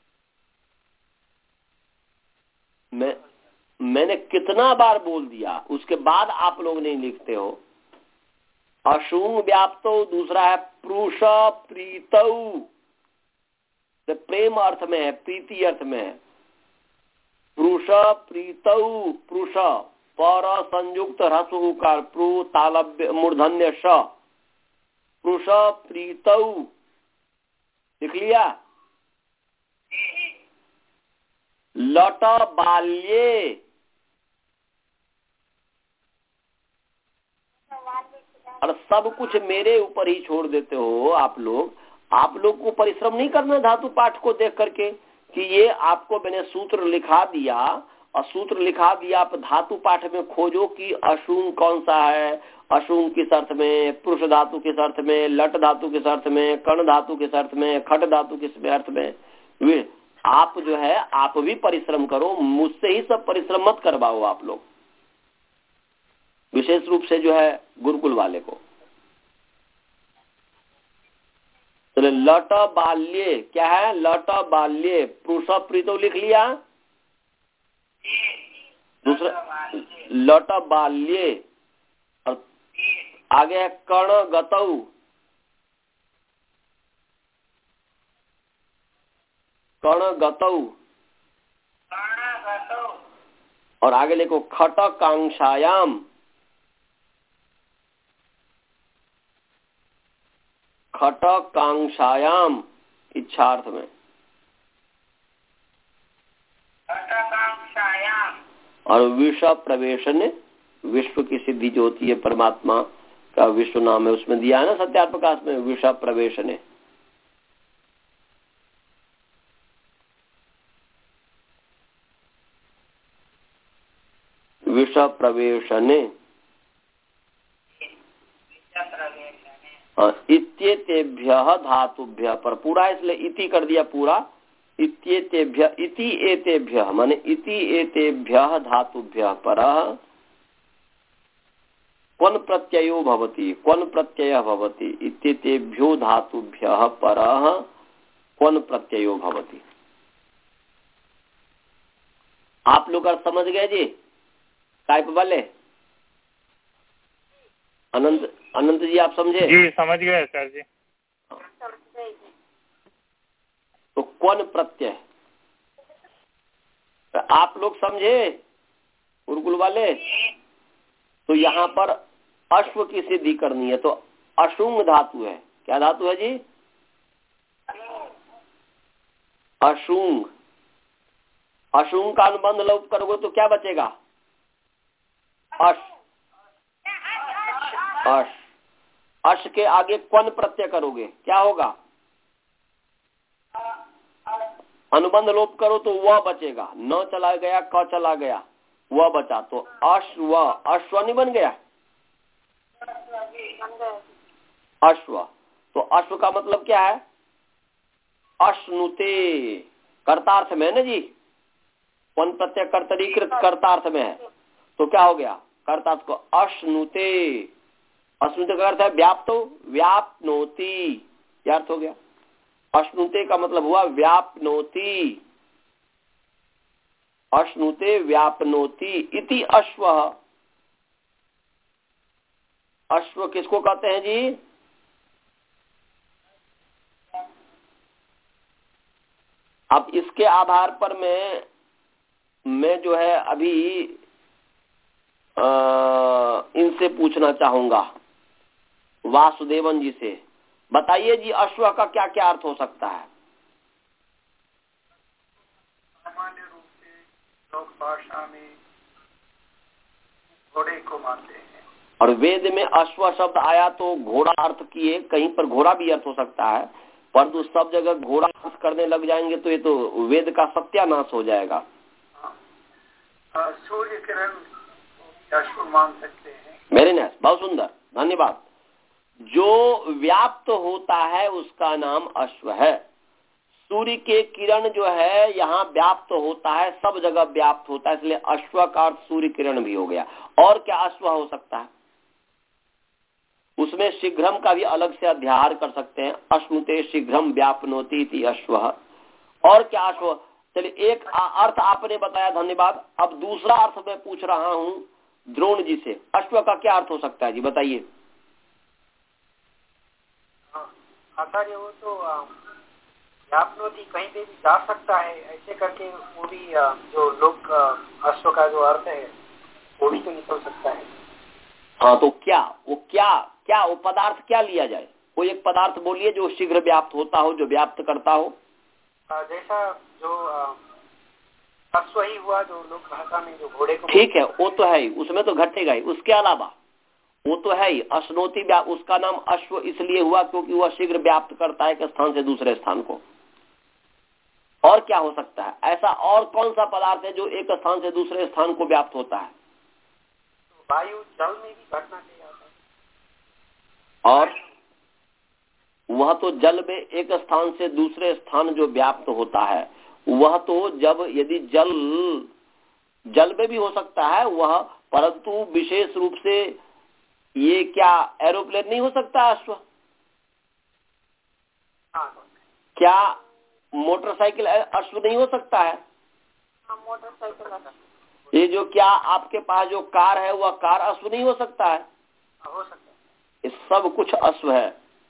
A: मैं मैंने कितना बार बोल दिया, उसके बाद आप लोग नहीं लिखते हो। अशुंग व्याप्तो, दूसरा है पुरुष प्रीतौ, प्रेम अर्थ में है, प्रीति अर्थ में है। पुरुष प्रीतौ, पुरुष पर संयुक्त ह्रस्व उकार प्रू तालव्य मूर्धन्य श, पुरुष प्रीतौ लिख लिया। लट बाल्ये, और सब कुछ मेरे ऊपर ही छोड़ देते हो आप लोग। आप लोग को परिश्रम नहीं करना धातु पाठ को देख करके कि ये आपको मैंने सूत्र लिखा दिया, और सूत्र लिखा दिया, आप धातु पाठ में खोजो कि अशुंग कौन सा है, अशुंग किस अर्थ में, पुरुष धातु किस अर्थ में, लट धातु किस अर्थ में, कर्ण धातु किस अर्थ में, खट धातु किस अर्थ में। आप जो है आप भी परिश्रम करो, मुझसे ही सब परिश्रम मत करवाओ आप लोग, विशेष रूप से जो है गुरुकुल वाले को। चले लट बाल्ये क्या है? लट बाल्ये पुरुष प्रीतो लिख लिया। दूसरा लट बाल्ये, और आगे है कर्ण गतौ, कर्ण गतौ, और आगे लिखो खटकांक्षायाम, खटकांक्षायाम इच्छार्थ में, और विश्व प्रवेशन, विश्व की सिद्धि जो होती है परमात्मा का विश्व नाम है, उसमें दिया है ना सत्यार्थ प्रकाश में, विश्व प्रवेशन, विश्व प्रवेशने, इत्येतेभ्यः धातुभ्यः, पर पूरा इसलिए इति कर दिया पूरा, इत्येतेभ्य, इति एतेभ्यः माने इति एतेभ्यः धातुभ्यः परः क्वन प्रत्ययो भवति, क्वन प्रत्ययः भवति, इत्येतेभ्यो धातुभ्यः परः क्वन प्रत्ययो भवति। आप लोग अर्थ समझ गए जी टाइप वाले? अनंत अनंत जी आप समझे?
D: जी समझ गए सर जी।
A: तो कौन प्रत्यय तो आप लोग समझे गुरुकुल वाले? तो यहाँ पर अश्व की सिद्धि करनी है, तो अशुंग धातु है। क्या धातु है जी? अशुंग। अशुंग का अनुबंध लोप करोगे तो क्या बचेगा? अश। अश। अश के आगे क्वन प्रत्यय करोगे क्या होगा? अनुबंध लोप करो तो वह बचेगा, न चला गया क चला गया वह बचा, तो अश्व। अश्व नहीं बन गया? अश्व। तो अश्व का मतलब क्या है? अश्नुते कर्तार्थ में ना जी, कौन प्रत्यय कर्तरीकृत कर्तार्थ में है, तो क्या हो गया? कर्तार्थ को अश्नुते। अश्नुते का अर्थ है व्याप्तो, व्याप्नोति, क्या अर्थ हो गया? अश्नुते का मतलब हुआ व्याप्नोति। अश्नुते व्याप्नोति इति अश्व। अश्व किसको कहते हैं जी? अब इसके आधार पर मैं मैं जो है अभी आ, इनसे पूछना चाहूंगा, वासुदेवन जी से। बताइए जी अश्व का क्या क्या अर्थ हो सकता है?
B: सामान्य रूप से लोक भाषा में घोड़े को मानते हैं,
A: और वेद में अश्व शब्द आया तो घोड़ा अर्थ किए, कहीं पर घोड़ा भी अर्थ हो सकता है, परंतु सब जगह घोड़ा अर्थ करने लग जाएंगे तो ये तो वेद का सत्यानाश हो जाएगा।
B: सूर्य किरण अश्व मान सकते हैं।
A: वेरी नाइस, बहुत सुंदर, धन्यवाद। जो व्याप्त होता है उसका नाम अश्व है। सूर्य के किरण जो है यहाँ व्याप्त होता है, सब जगह व्याप्त होता है, इसलिए अश्व का अर्थ सूर्य किरण भी हो गया। और क्या अश्व हो सकता है? उसमें शीघ्रम का भी अलग से अध्याहार कर सकते हैं, अश्नुते शीघ्रम व्यापनोति इति अश्व। और क्या अश्व? चलिए एक अर्थ आपने बताया, धन्यवाद। अब दूसरा अर्थ मैं पूछ रहा हूँ द्रोण जी से, अश्व का क्या अर्थ हो सकता है जी, बताइए।
B: आचार्य वो तो व्यापनोति कहीं पे भी जा सकता है, ऐसे करके वो भी जो लोग अश्व का जो अर्थ है वो भी तो निकल सकता है।
A: हाँ तो क्या वो क्या क्या वो पदार्थ क्या लिया जाए? कोई एक पदार्थ बोलिए जो शीघ्र व्याप्त होता हो, जो व्याप्त करता हो।
B: जैसा जो अश्व ही हुआ जो लोक भाषा में जो घोड़े को,
A: ठीक है वो तो है ही, उसमें तो घटेगा ही। उसके अलावा वो तो है ही अश्नोति, उसका नाम अश्व इसलिए हुआ क्योंकि वह शीघ्र व्याप्त करता है एक स्थान से दूसरे स्थान को। और क्या हो सकता है ऐसा? और कौन सा पदार्थ है जो एक स्थान से दूसरे स्थान को व्याप्त होता है?
B: वायु, जल में भी घटना चाहिए।
A: और वह तो जल में एक स्थान से दूसरे स्थान जो व्याप्त होता है, वह तो जब यदि जल जल में भी हो सकता है वह, परंतु विशेष रूप से ये क्या एरोप्लेन नहीं हो सकता अश्व? क्या मोटरसाइकिल अश्व नहीं हो सकता है?
E: मोटरसाइकिल
A: ये जो क्या आपके पास जो कार है वह कार अश्व नहीं हो सकता है?
B: हो सकता है।
A: ये सब कुछ अश्व है।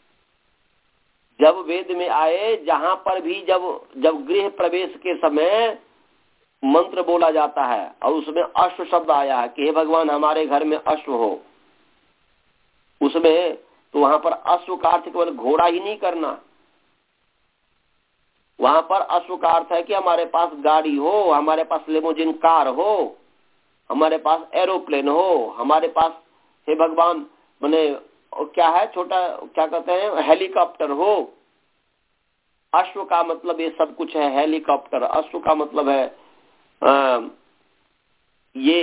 A: जब वेद में आए, जहां पर भी जब जब गृह प्रवेश के समय मंत्र बोला जाता है और उसमें अश्व शब्द आया है कि हे भगवान हमारे घर में अश्व हो, उसमें तो वहां पर अश्व का अर्थ केवल घोड़ा ही नहीं करना, वहां पर अश्व का अर्थ है कि हमारे पास गाड़ी हो, हमारे पास लिमोजिन कार हो, हमारे पास एरोप्लेन हो, हमारे पास हे भगवान माने क्या है छोटा क्या कहते हैं हेलीकॉप्टर हो। अश्व का मतलब ये सब कुछ है। हेलीकॉप्टर, अश्व का मतलब है आ, ये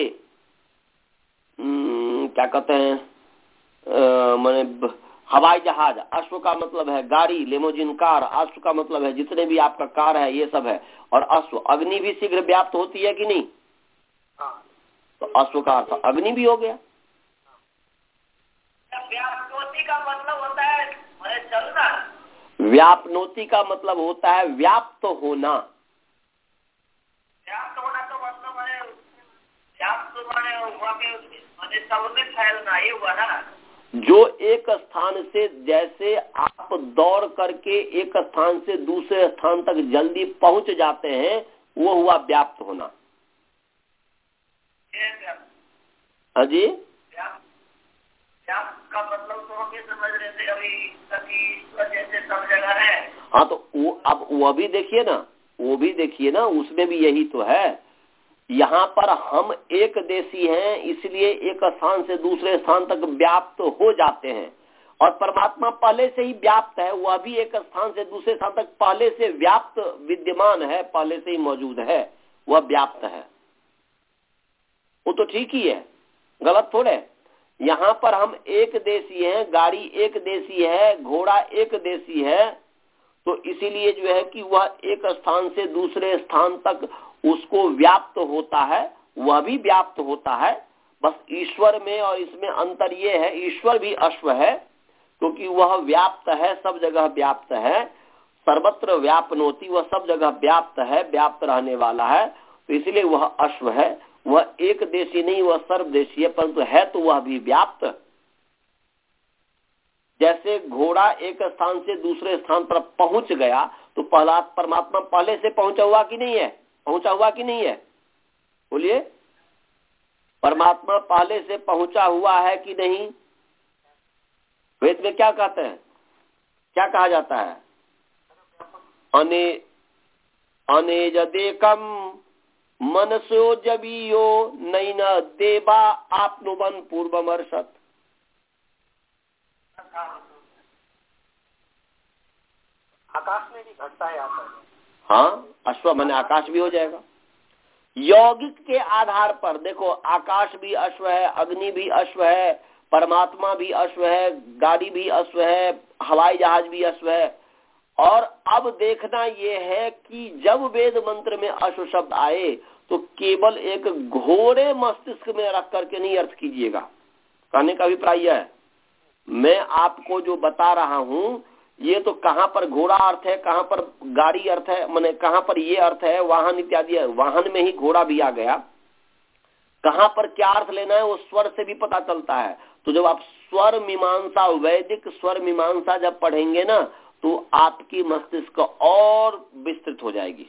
A: न, क्या कहते हैं माने हवाई जहाज। अश्व का मतलब है गाड़ी, लिमोजिन कार। अश्व का मतलब है जितने भी आपका कार है ये सब है। और अश्व, अग्नि भी शीघ्र व्याप्त होती है कि नहीं? तो अश्व का अर्थ अग्नि भी हो गया।
C: व्याप्नोति का मतलब होता है चलना।
A: व्यापनोति का मतलब होता है व्याप्त होना।
C: व्याप्त होना तो मतलब है व्याप्त माने वहाँ पे माने सब में फैलना, ये हुआ ना।
A: जो एक स्थान से, जैसे आप दौड़ करके एक स्थान से दूसरे स्थान तक जल्दी पहुंच जाते हैं, वो हुआ व्याप्त होना। हाँ जी,
C: व्याप्त का मतलब तो हम ये समझ रहे थे अभी ईश्वर जैसे सब जगह है।
A: हाँ तो वो अब वो भी देखिए ना, वो भी देखिए ना, उसमें भी यही तो है। यहाँ पर हम एक देशी हैं, इसलिए एक स्थान से दूसरे स्थान तक व्याप्त हो जाते हैं, और परमात्मा पहले से ही व्याप्त है। वह भी एक स्थान से दूसरे स्थान तक पहले से व्याप्त विद्यमान है, पहले से ही मौजूद है, वह व्याप्त है। वो तो ठीक ही है, गलत थोड़े। यहाँ पर हम एक देशी हैं, गाड़ी एक देशी है, घोड़ा एक देशी है, तो इसीलिए जो है कि वह एक स्थान से दूसरे स्थान तक उसको व्याप्त होता है, वह भी व्याप्त होता है। बस ईश्वर में और इसमें अंतर ये है, ईश्वर भी अश्व है क्योंकि वह व्याप्त है, सब जगह व्याप्त है। सर्वत्र व्यापनोति, वह सब जगह व्याप्त है, व्याप्त रहने वाला है, तो इसलिए वह अश्व है। वह एक देशी नहीं, वह सर्वदेशी है, परंतु है तो वह भी व्याप्त। जैसे घोड़ा एक स्थान से दूसरे स्थान पर पहुंच गया, तो पहला परमात्मा पहले से पहुंचा हुआ कि नहीं है? पहुंचा हुआ कि नहीं है? बोलिए, परमात्मा पहले से पहुंचा हुआ है कि नहीं? वेद में क्या कहते हैं, क्या कहा जाता है? अने अनेजदेकम मनसो जबियो नैन देवा आपनुवन पूर्वमर्षत।
B: आकाश में भी घटता है आता है।
A: हाँ, अश्व माने आकाश भी हो जाएगा। यौगिक के आधार पर देखो, आकाश भी अश्व है, अग्नि भी अश्व है, परमात्मा भी अश्व है, गाड़ी भी अश्व है, हवाई जहाज भी अश्व है। और अब देखना यह है कि जब वेद मंत्र में अश्व शब्द आए तो केवल एक घोड़े मस्तिष्क में रख करके नहीं अर्थ कीजिएगा। कहने का अभिप्राय यह है, मैं आपको जो बता रहा हूँ ये तो कहाँ पर घोड़ा अर्थ है, कहाँ पर गाड़ी अर्थ है, माने कहाँ पर ये अर्थ है, वाहन इत्यादि है, वाहन में ही घोड़ा भी आ गया। कहाँ पर क्या अर्थ लेना है वो स्वर से भी पता चलता है। तो जब आप स्वर मीमांसा, वैदिक स्वर मीमांसा जब पढ़ेंगे ना, तो आपकी मस्तिष्क और विस्तृत हो जाएगी।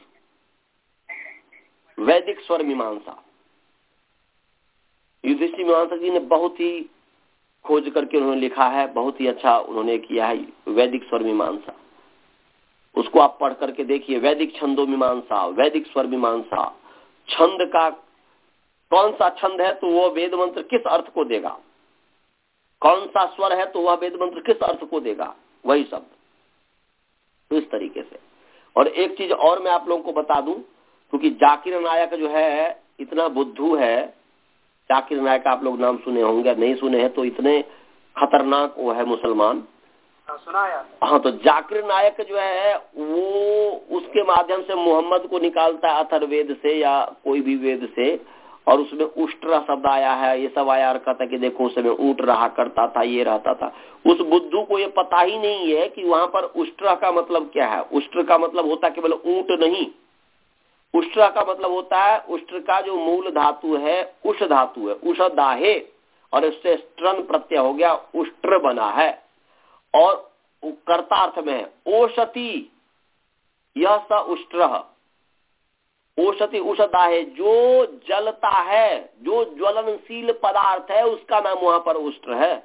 A: वैदिक स्वर मीमांसा युधिष्ठिर मीमांसा जी ने बहुत ही खोज करके उन्होंने लिखा है, बहुत ही अच्छा उन्होंने किया है वैदिक स्वर मीमांसा। उसको आप पढ़ करके देखिए। वैदिक छंदो मीमांसा, वैदिक स्वर मीमांसा, छंद का कौन सा छंद है तो वह वेद मंत्र किस अर्थ को देगा, कौन सा स्वर है तो वह वेद मंत्र किस अर्थ को देगा, वही शब्द। तो इस तरीके से। और एक चीज और मैं आप लोगों को बता दूं, क्योंकि जाकिर नायक जो है इतना बुद्धू है। जाकिर नायक आप लोग नाम सुने होंगे, नहीं सुने हैं तो इतने खतरनाक वो है मुसलमान।
B: सुना है।
A: हाँ, तो जाकिर नायक जो है वो उसके माध्यम से मोहम्मद को निकालता है अथर्ववेद से या कोई भी वेद से, और उसमें उष्ट्र शब्द आया है, ये सब आया, और कहता कि देखो उसमें ऊंट रहा करता था, ये रहता था। उस बुद्धू को ये पता ही नहीं है कि वहां पर उष्ट्र का मतलब क्या है। उष्ट्र का मतलब होता केवल ऊंट नहीं, उष्ट्र का मतलब होता है, उष्ट्र का जो मूल धातु है उष धातु है, उष दाहे, और इससे स्ट्रन प्रत्यय हो गया, उष्ट्र बना है। और कर्तार्थ में है ओषति, यह स उष्ट्र, ओषति उषदा है, जो जलता है, जो ज्वलनशील पदार्थ है उसका नाम वहां पर उष्ट्र है।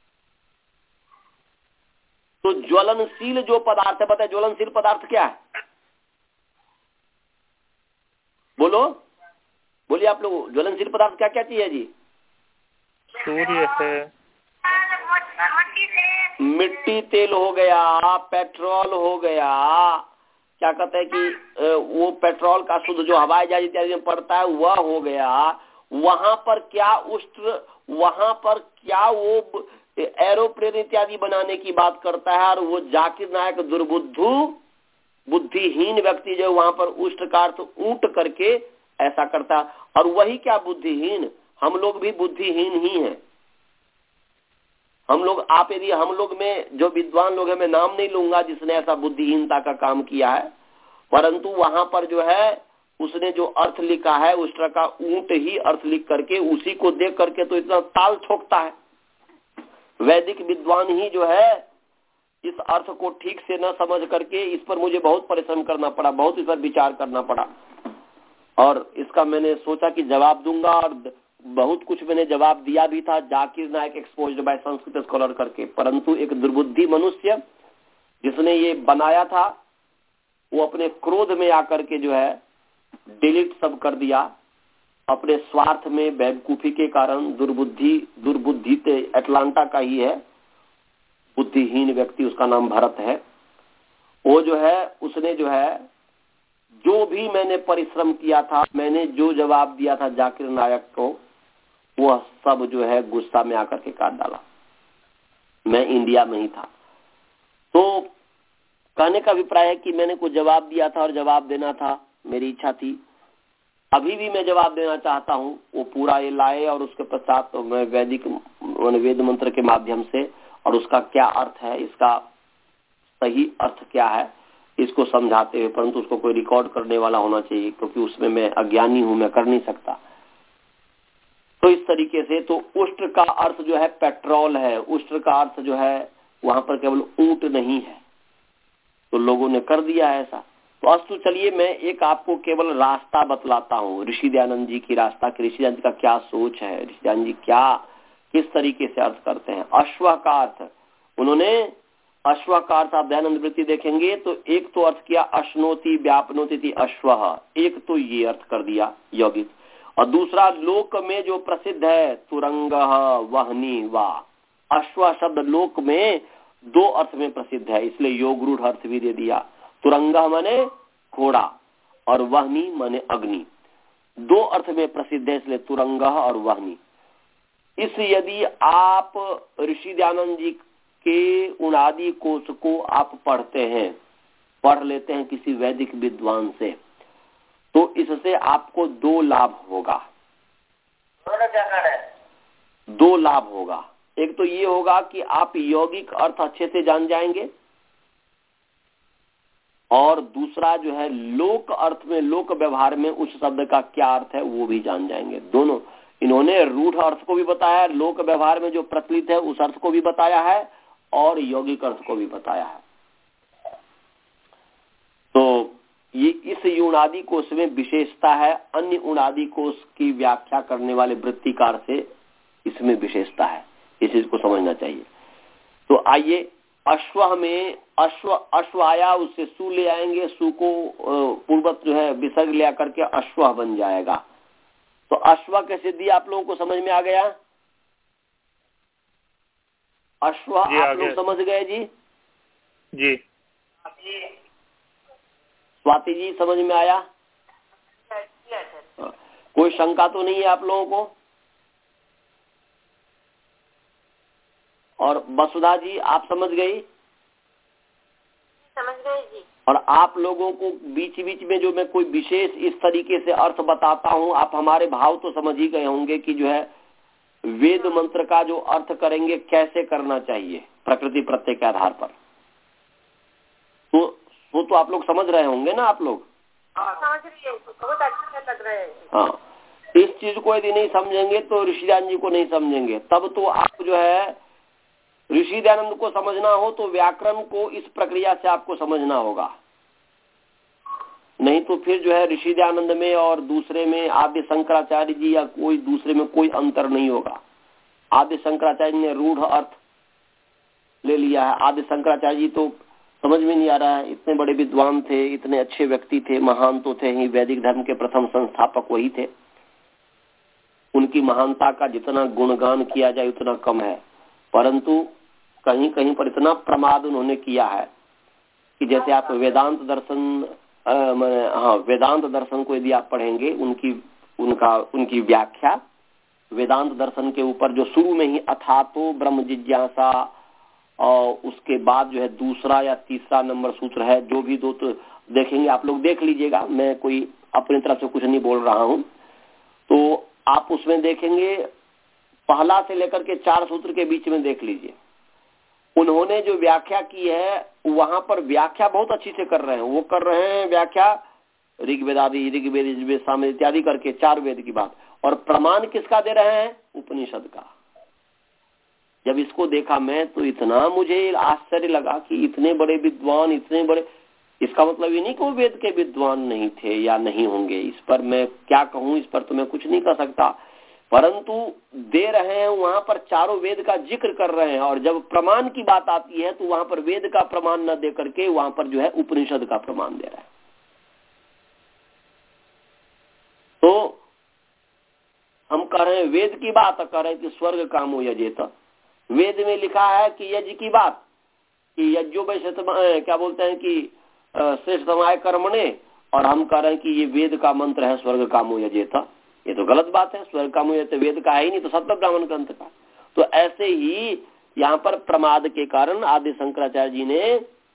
A: तो ज्वलनशील जो पदार्थ है, बताए ज्वलनशील पदार्थ क्या है? बोलो, बोलिए आप लोग, ज्वलनशील पदार्थ क्या क्या चीज है जी?
D: सूर्य है,
A: मिट्टी, तेल हो गया, पेट्रोल हो गया, क्या कहते हैं कि वो पेट्रोल का शुद्ध जो हवाई जहाज इत्यादि में पड़ता है वह हो गया। वहां पर क्या उष्ट्र, वहां पर क्या वो एरोप्लेन इत्यादि बनाने की बात करता है, और वो जाकिर नायक दुर्बुद्धू बुद्धिहीन व्यक्ति जो वहां पर उष्ट्र का अर्थ ऊंट करके ऐसा करता है। और वही क्या बुद्धिहीन, हम लोग भी बुद्धिहीन ही हैं। हम लोग, आप यदि हम लोग में जो विद्वान लोग हैं, मैं नाम नहीं लूंगा जिसने ऐसा बुद्धिहीनता का काम किया है, परंतु वहां पर जो है उसने जो अर्थ लिखा है उष्ट्र का ऊंट ही अर्थ लिख करके, उसी को देख करके तो इतना ताल ठोकता है। वैदिक विद्वान ही जो है इस अर्थ को ठीक से न समझ करके, इस पर मुझे बहुत परिश्रम करना पड़ा, बहुत इस पर विचार करना पड़ा, और इसका मैंने सोचा कि जवाब दूंगा, और बहुत कुछ मैंने जवाब दिया भी था, Zakir Naik exposed by Sanskrit scholar करके। परंतु एक दुर्बुद्धि मनुष्य जिसने ये बनाया था, वो अपने क्रोध में आकर के जो है डिलीट सब कर दिया, अपने स्वार्थ में बेवकूफी के कारण। दुर्बुद्धि दुर्बुद्धि तो अटलांटा का ही है, बुद्धिहीन व्यक्ति, उसका नाम भरत है। वो जो है उसने जो है जो भी मैंने परिश्रम किया था, मैंने जो जवाब दिया था जाकिर नायक को, वह सब जो है गुस्सा में आकर के काट डाला। मैं इंडिया में ही था, तो कहने का अभिप्राय है कि मैंने कुछ जवाब दिया था और जवाब देना था, मेरी इच्छा थी। अभी भी मैं जवाब देना चाहता हूँ, वो पूरा ये लाए, और उसके पश्चात तो मैं वैदिक वेद मंत्र के माध्यम से, और उसका क्या अर्थ है, इसका सही अर्थ क्या है, इसको समझाते हुए, परंतु उसको कोई रिकॉर्ड करने वाला होना चाहिए, क्योंकि उसमें मैं अज्ञानी हूं, मैं कर नहीं सकता। तो इस तरीके से तो उष्ट्र का अर्थ जो है पेट्रोल है, उष्ट्र का अर्थ जो है वहां पर केवल ऊंट नहीं है, तो लोगों ने कर दिया है ऐसा। तो अस्तु, चलिए मैं एक आपको केवल रास्ता बतलाता हूँ, ऋषि दयानंद जी की रास्ता, कि ऋषि दयानंद जी का क्या सोच है, ऋषि दयानंद जी क्या किस तरीके से अर्थ करते हैं। अश्व का अर्थ उन्होंने, अश्व का अर्थ आप दयानंद वृत्ति देखेंगे तो एक तो अर्थ किया अश्नोति व्यापनोति थी अश्व, एक तो ये अर्थ कर दिया यौगिक, और दूसरा लोक में जो प्रसिद्ध है तुरंग वहनी वा। अश्व शब्द लोक में दो अर्थ में प्रसिद्ध है, इसलिए योग रूढ़ अर्थ भी दे दिया। तुरंग माने घोड़ा और वहनी माने अग्नि, दो अर्थ में प्रसिद्ध है, इसलिए तुरंग और वहनी। इस यदि आप ऋषि दयानंद जी के उनादि कोश को आप पढ़ते हैं, पढ़ लेते हैं किसी वैदिक विद्वान से, तो इससे आपको दो लाभ होगा। दो लाभ होगा। एक तो ये होगा कि आप यौगिक अर्थ अच्छे से जान जाएंगे, और दूसरा जो है लोक अर्थ में, लोक व्यवहार में उस शब्द का क्या अर्थ है वो भी जान जाएंगे। दोनों, इन्होंने रूढ़ अर्थ को भी बताया है, लोक व्यवहार में जो प्रचलित है उस अर्थ को भी बताया है, और यौगिक अर्थ को भी बताया है। तो ये इस उनादि कोश में विशेषता है, अन्य उनादि कोश की व्याख्या करने वाले वृत्तिकार से इसमें विशेषता है, इस चीज को समझना चाहिए। तो आइए, अश्व में अश्व अश्व आया, उससे सु ले आएंगे, सु को पूर्वत जो है विसर्ग ले करके अश्व बन जाएगा। तो अश्व के सिद्धि आप लोगों को समझ में आ गया? अश्व आप लोग समझ गए जी?
D: जी।
A: स्वाति जी समझ में आया? कोई शंका तो नहीं है आप लोगों को? और वसुधा जी आप समझ गई?
E: समझ गए जी।
A: और आप लोगों को बीच बीच में जो मैं कोई विशेष इस तरीके से अर्थ बताता हूँ, आप हमारे भाव तो समझ ही गए होंगे कि जो है वेद मंत्र का जो अर्थ करेंगे कैसे करना चाहिए प्रकृति प्रत्यय के आधार पर। तो वो तो आप लोग समझ रहे होंगे ना आप लोग?
C: समझ रही है, बहुत अच्छे लग रहे हैं।
A: हाँ, इस चीज को यदि नहीं समझेंगे तो ऋषिदान जी को नहीं समझेंगे। तब तो आप जो है ऋषि दयानंद को समझना हो तो व्याकरण को इस प्रक्रिया से आपको समझना होगा, नहीं तो फिर जो है ऋषि दयानंद में और दूसरे में आदि शंकराचार्य जी या कोई दूसरे में कोई अंतर नहीं होगा। आदि शंकराचार्य ने रूढ़ अर्थ ले लिया है। आदि शंकराचार्य जी तो समझ में नहीं आ रहा है, इतने बड़े विद्वान थे, इतने अच्छे व्यक्ति थे, महान तो थे ही, वैदिक धर्म के प्रथम संस्थापक वही थे। उनकी महानता का जितना गुणगान किया जाए उतना कम है, परंतु कहीं कहीं पर इतना प्रमाद उन्होंने किया है कि जैसे आप वेदांत दर्शन आ, हाँ वेदांत दर्शन को यदि आप पढ़ेंगे, उनकी उनका उनकी व्याख्या वेदांत दर्शन के ऊपर जो शुरू में ही अथातो ब्रह्म जिज्ञासा और उसके बाद जो है दूसरा या तीसरा नंबर सूत्र है, जो भी दो तो देखेंगे आप लोग, देख लीजिएगा, मैं कोई अपनी तरफ से कुछ नहीं बोल रहा हूं। तो आप उसमें देखेंगे पहला से लेकर के चार सूत्र के बीच में देख लीजिए, उन्होंने जो व्याख्या की है वहां पर व्याख्या बहुत अच्छी से कर रहे हैं। वो कर रहे हैं व्याख्या ऋग्वेद आदि, ऋग्वेद यजुर्वेद सामवेद इत्यादि करके चार वेद की बात, और प्रमाण किसका दे रहे हैं? उपनिषद का। जब इसको देखा मैं तो इतना मुझे आश्चर्य लगा कि इतने बड़े विद्वान, इतने बड़े, इसका मतलब ये नहीं कि वो वेद के विद्वान नहीं थे या नहीं होंगे, इस पर मैं क्या कहूं, इस पर तो मैं कुछ नहीं कर सकता, परंतु दे रहे हैं वहां पर चारों वेद का जिक्र कर रहे हैं। और जब प्रमाण की बात आती है तो वहां पर वेद का प्रमाण न दे करके वहां पर जो है उपनिषद का प्रमाण दे रहा है। तो हम कह रहे हैं वेद की बात, कह रहे हैं कि स्वर्ग कामो यजेत। वेद में लिखा है कि यज्ञ की बात, कि यज्ञो वैसे क्या बोलते हैं कि श्रेष्ठतमाय कर्मणे, और हम कह रहे हैं कि ये वेद का मंत्र है स्वर्ग कामो यजेत। ये तो गलत बात है, स्वर्ग कामो यजेत वेद का है ही नहीं, तो सत्य ब्राह्मण ग्रंथ का। तो ऐसे ही यहाँ पर प्रमाद के कारण आदि शंकराचार्य जी ने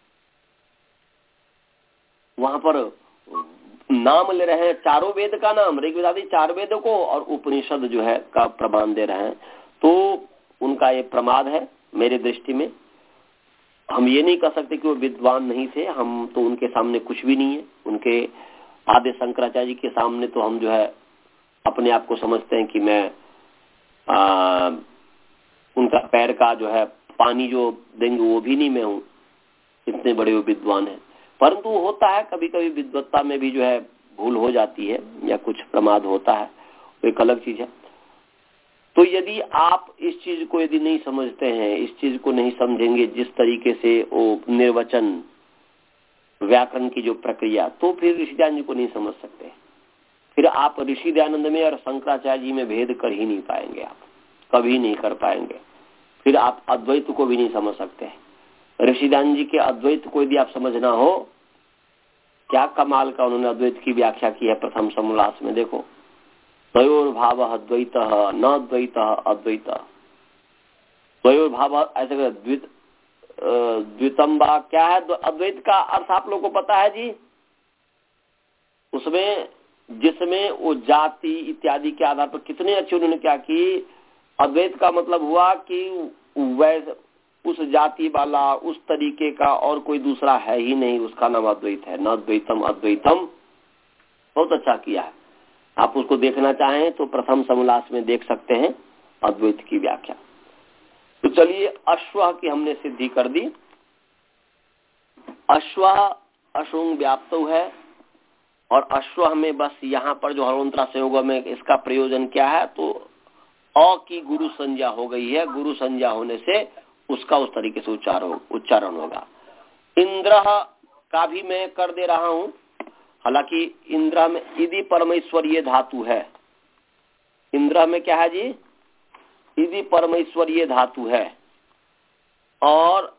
A: वहां पर नाम ले रहे हैं चारों वेद का नाम, ऋग्वेद आदि चार वेदों को, और उपनिषद जो है का प्रमाण दे रहे हैं। तो उनका ये प्रमाद है मेरे दृष्टि में। हम ये नहीं कह सकते कि वो विद्वान नहीं थे, हम तो उनके सामने कुछ भी नहीं है। उनके आदि शंकराचार्य जी के सामने तो हम जो है अपने आप को समझते हैं कि मैं आ, उनका पैर का जो है पानी जो देंगे वो भी नहीं मैं हूँ, इतने बड़े वो विद्वान है। परंतु होता है कभी कभी विद्वत्ता में भी जो है भूल हो जाती है या कुछ प्रमाद होता है, वो एक अलग चीज है। तो यदि आप इस चीज को यदि नहीं समझते हैं, इस चीज को नहीं समझेंगे जिस तरीके से वो निर्वचन व्याकरण की जो प्रक्रिया, तो फिर ऋषि दयानंद जी को नहीं समझ सकते। फिर आप ऋषि दयानंद में और शंकराचार्य जी में भेद कर ही नहीं पाएंगे, आप कभी नहीं कर पाएंगे। फिर आप अद्वैत को भी नहीं समझ सकते। ऋषि दयानंद जी के अद्वैत को यदि आप समझना हो, क्या कमाल का उन्होंने अद्वैत की व्याख्या की है प्रथम समोल्लास में। देखो, द्वयोर्भाव अद्वैत न द्वैत अद्वैत, द्वयोर्भाव ऐसे द्वित द्वितम्बा क्या है अद्वैत का अर्थ आप लोगों को पता है जी। उसमें जिसमें वो जाति इत्यादि के आधार पर कितने अच्छे उन्होंने क्या की, अद्वैत का मतलब हुआ कि वैसे उस जाति वाला उस तरीके का और कोई दूसरा है ही नहीं, उसका नाम अद्वैत है। न द्वैतम अद्वैतम, बहुत अच्छा किया है। आप उसको देखना चाहें तो प्रथम समोल्लास में देख सकते हैं अद्वैत की व्याख्या। तो चलिए, अश्व की हमने सिद्धि कर दी। अश्व अशुंग व्याप्त है, और अश्व में बस यहाँ पर जो हरोंतरा संयोग में इसका प्रयोजन क्या है, तो अ की गुरु संज्ञा हो गई है। गुरु संज्ञा होने से उसका उस तरीके से उच्चारण उच्चारण होगा। इंद्र का भी मैं कर दे रहा हूं, हालांकि इंद्र में इदि परमेश्वरीय धातु है। इंद्र में क्या है जी? इदि परमेश्वरीय धातु है, और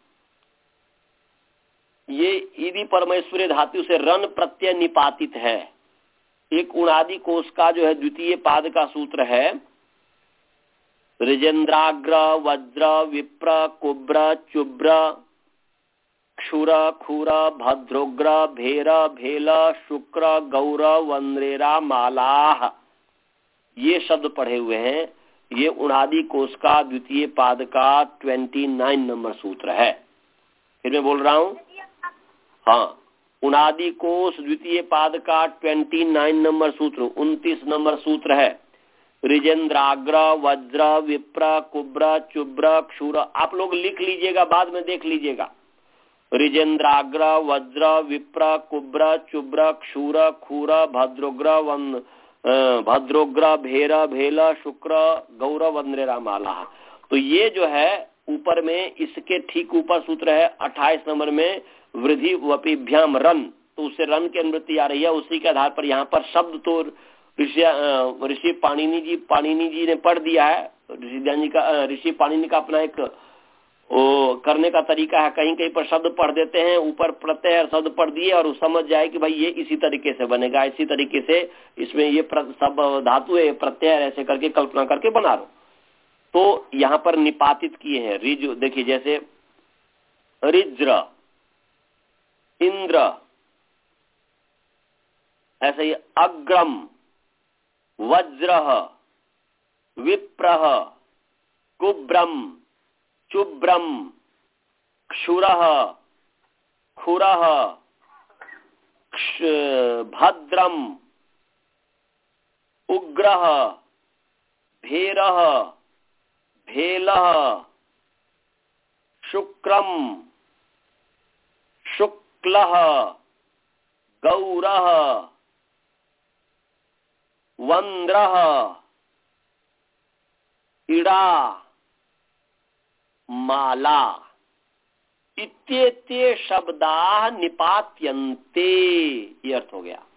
A: ये इदि परमेश्वरीय धातु से रन प्रत्यय निपातित है। एक उणादि कोश का जो है द्वितीय पाद का सूत्र है, ऋजेन्द्राग्र वज्र विप्र कुब्र चुब्र क्षुर खुर भद्रोग्र भेर भेल शुक्र गौर वंद्रेरा मालाह, ये शब्द पढ़े हुए हैं। ये उणादि कोश का द्वितीय पाद का उनतीस नंबर सूत्र है। फिर मैं बोल रहा हूं, हाँ, उनादि कोश द्वितीय पाद का ट्वेंटी नाइन नंबर सूत्र, उनतीस नंबर सूत्र है। रिजेंद्राग्र वज्र विप्र कुब्र चुब्र क्षुर, आप लोग लिख लीजिएगा, बाद में देख लीजिएगा। रिजेंद्राग्र वज्र विप्र कुब्र चुब्र क्षुर खूर भद्रोग्र वन भद्रोग्र भेर भेल शुक्र गौर वंद्रेरा माला। तो ये जो है ऊपर में, इसके ठीक ऊपर सूत्र है अट्ठाईस नंबर में, वृद्धि वपिभ्याम रन, तो उससे रन की अनुवृत्ति आ रही है। उसी के आधार पर यहाँ पर शब्द तो ऋषि ऋषि पाणिनि जी पाणिनि जी ने पढ़ दिया है। ऋषि ध्यान जी का ऋषि पाणिनि का अपना एक वो करने का तरीका है, कहीं कहीं पर शब्द पढ़ देते हैं, ऊपर प्रत्यय शब्द पढ़ दिए और समझ जाए कि भाई ये इसी तरीके से बनेगा, इसी तरीके से इसमें ये सब धातु है, प्रत्यय ऐसे करके कल्पना करके बना लो। तो यहाँ पर निपातित किए हैं रिज, देखिए जैसे रिज्र इंद्र, ऐसे ही अग्रम वज्र विप्र कुब्रम चुब्रम क्षुरः खुरः भद्रम उग्रः भेरः भेलः शुक्रम शुक्लः गौरः वंद्रः इड़ा माला इत्येते शब्दाः निपात्यन्ते, ये अर्थ हो गया।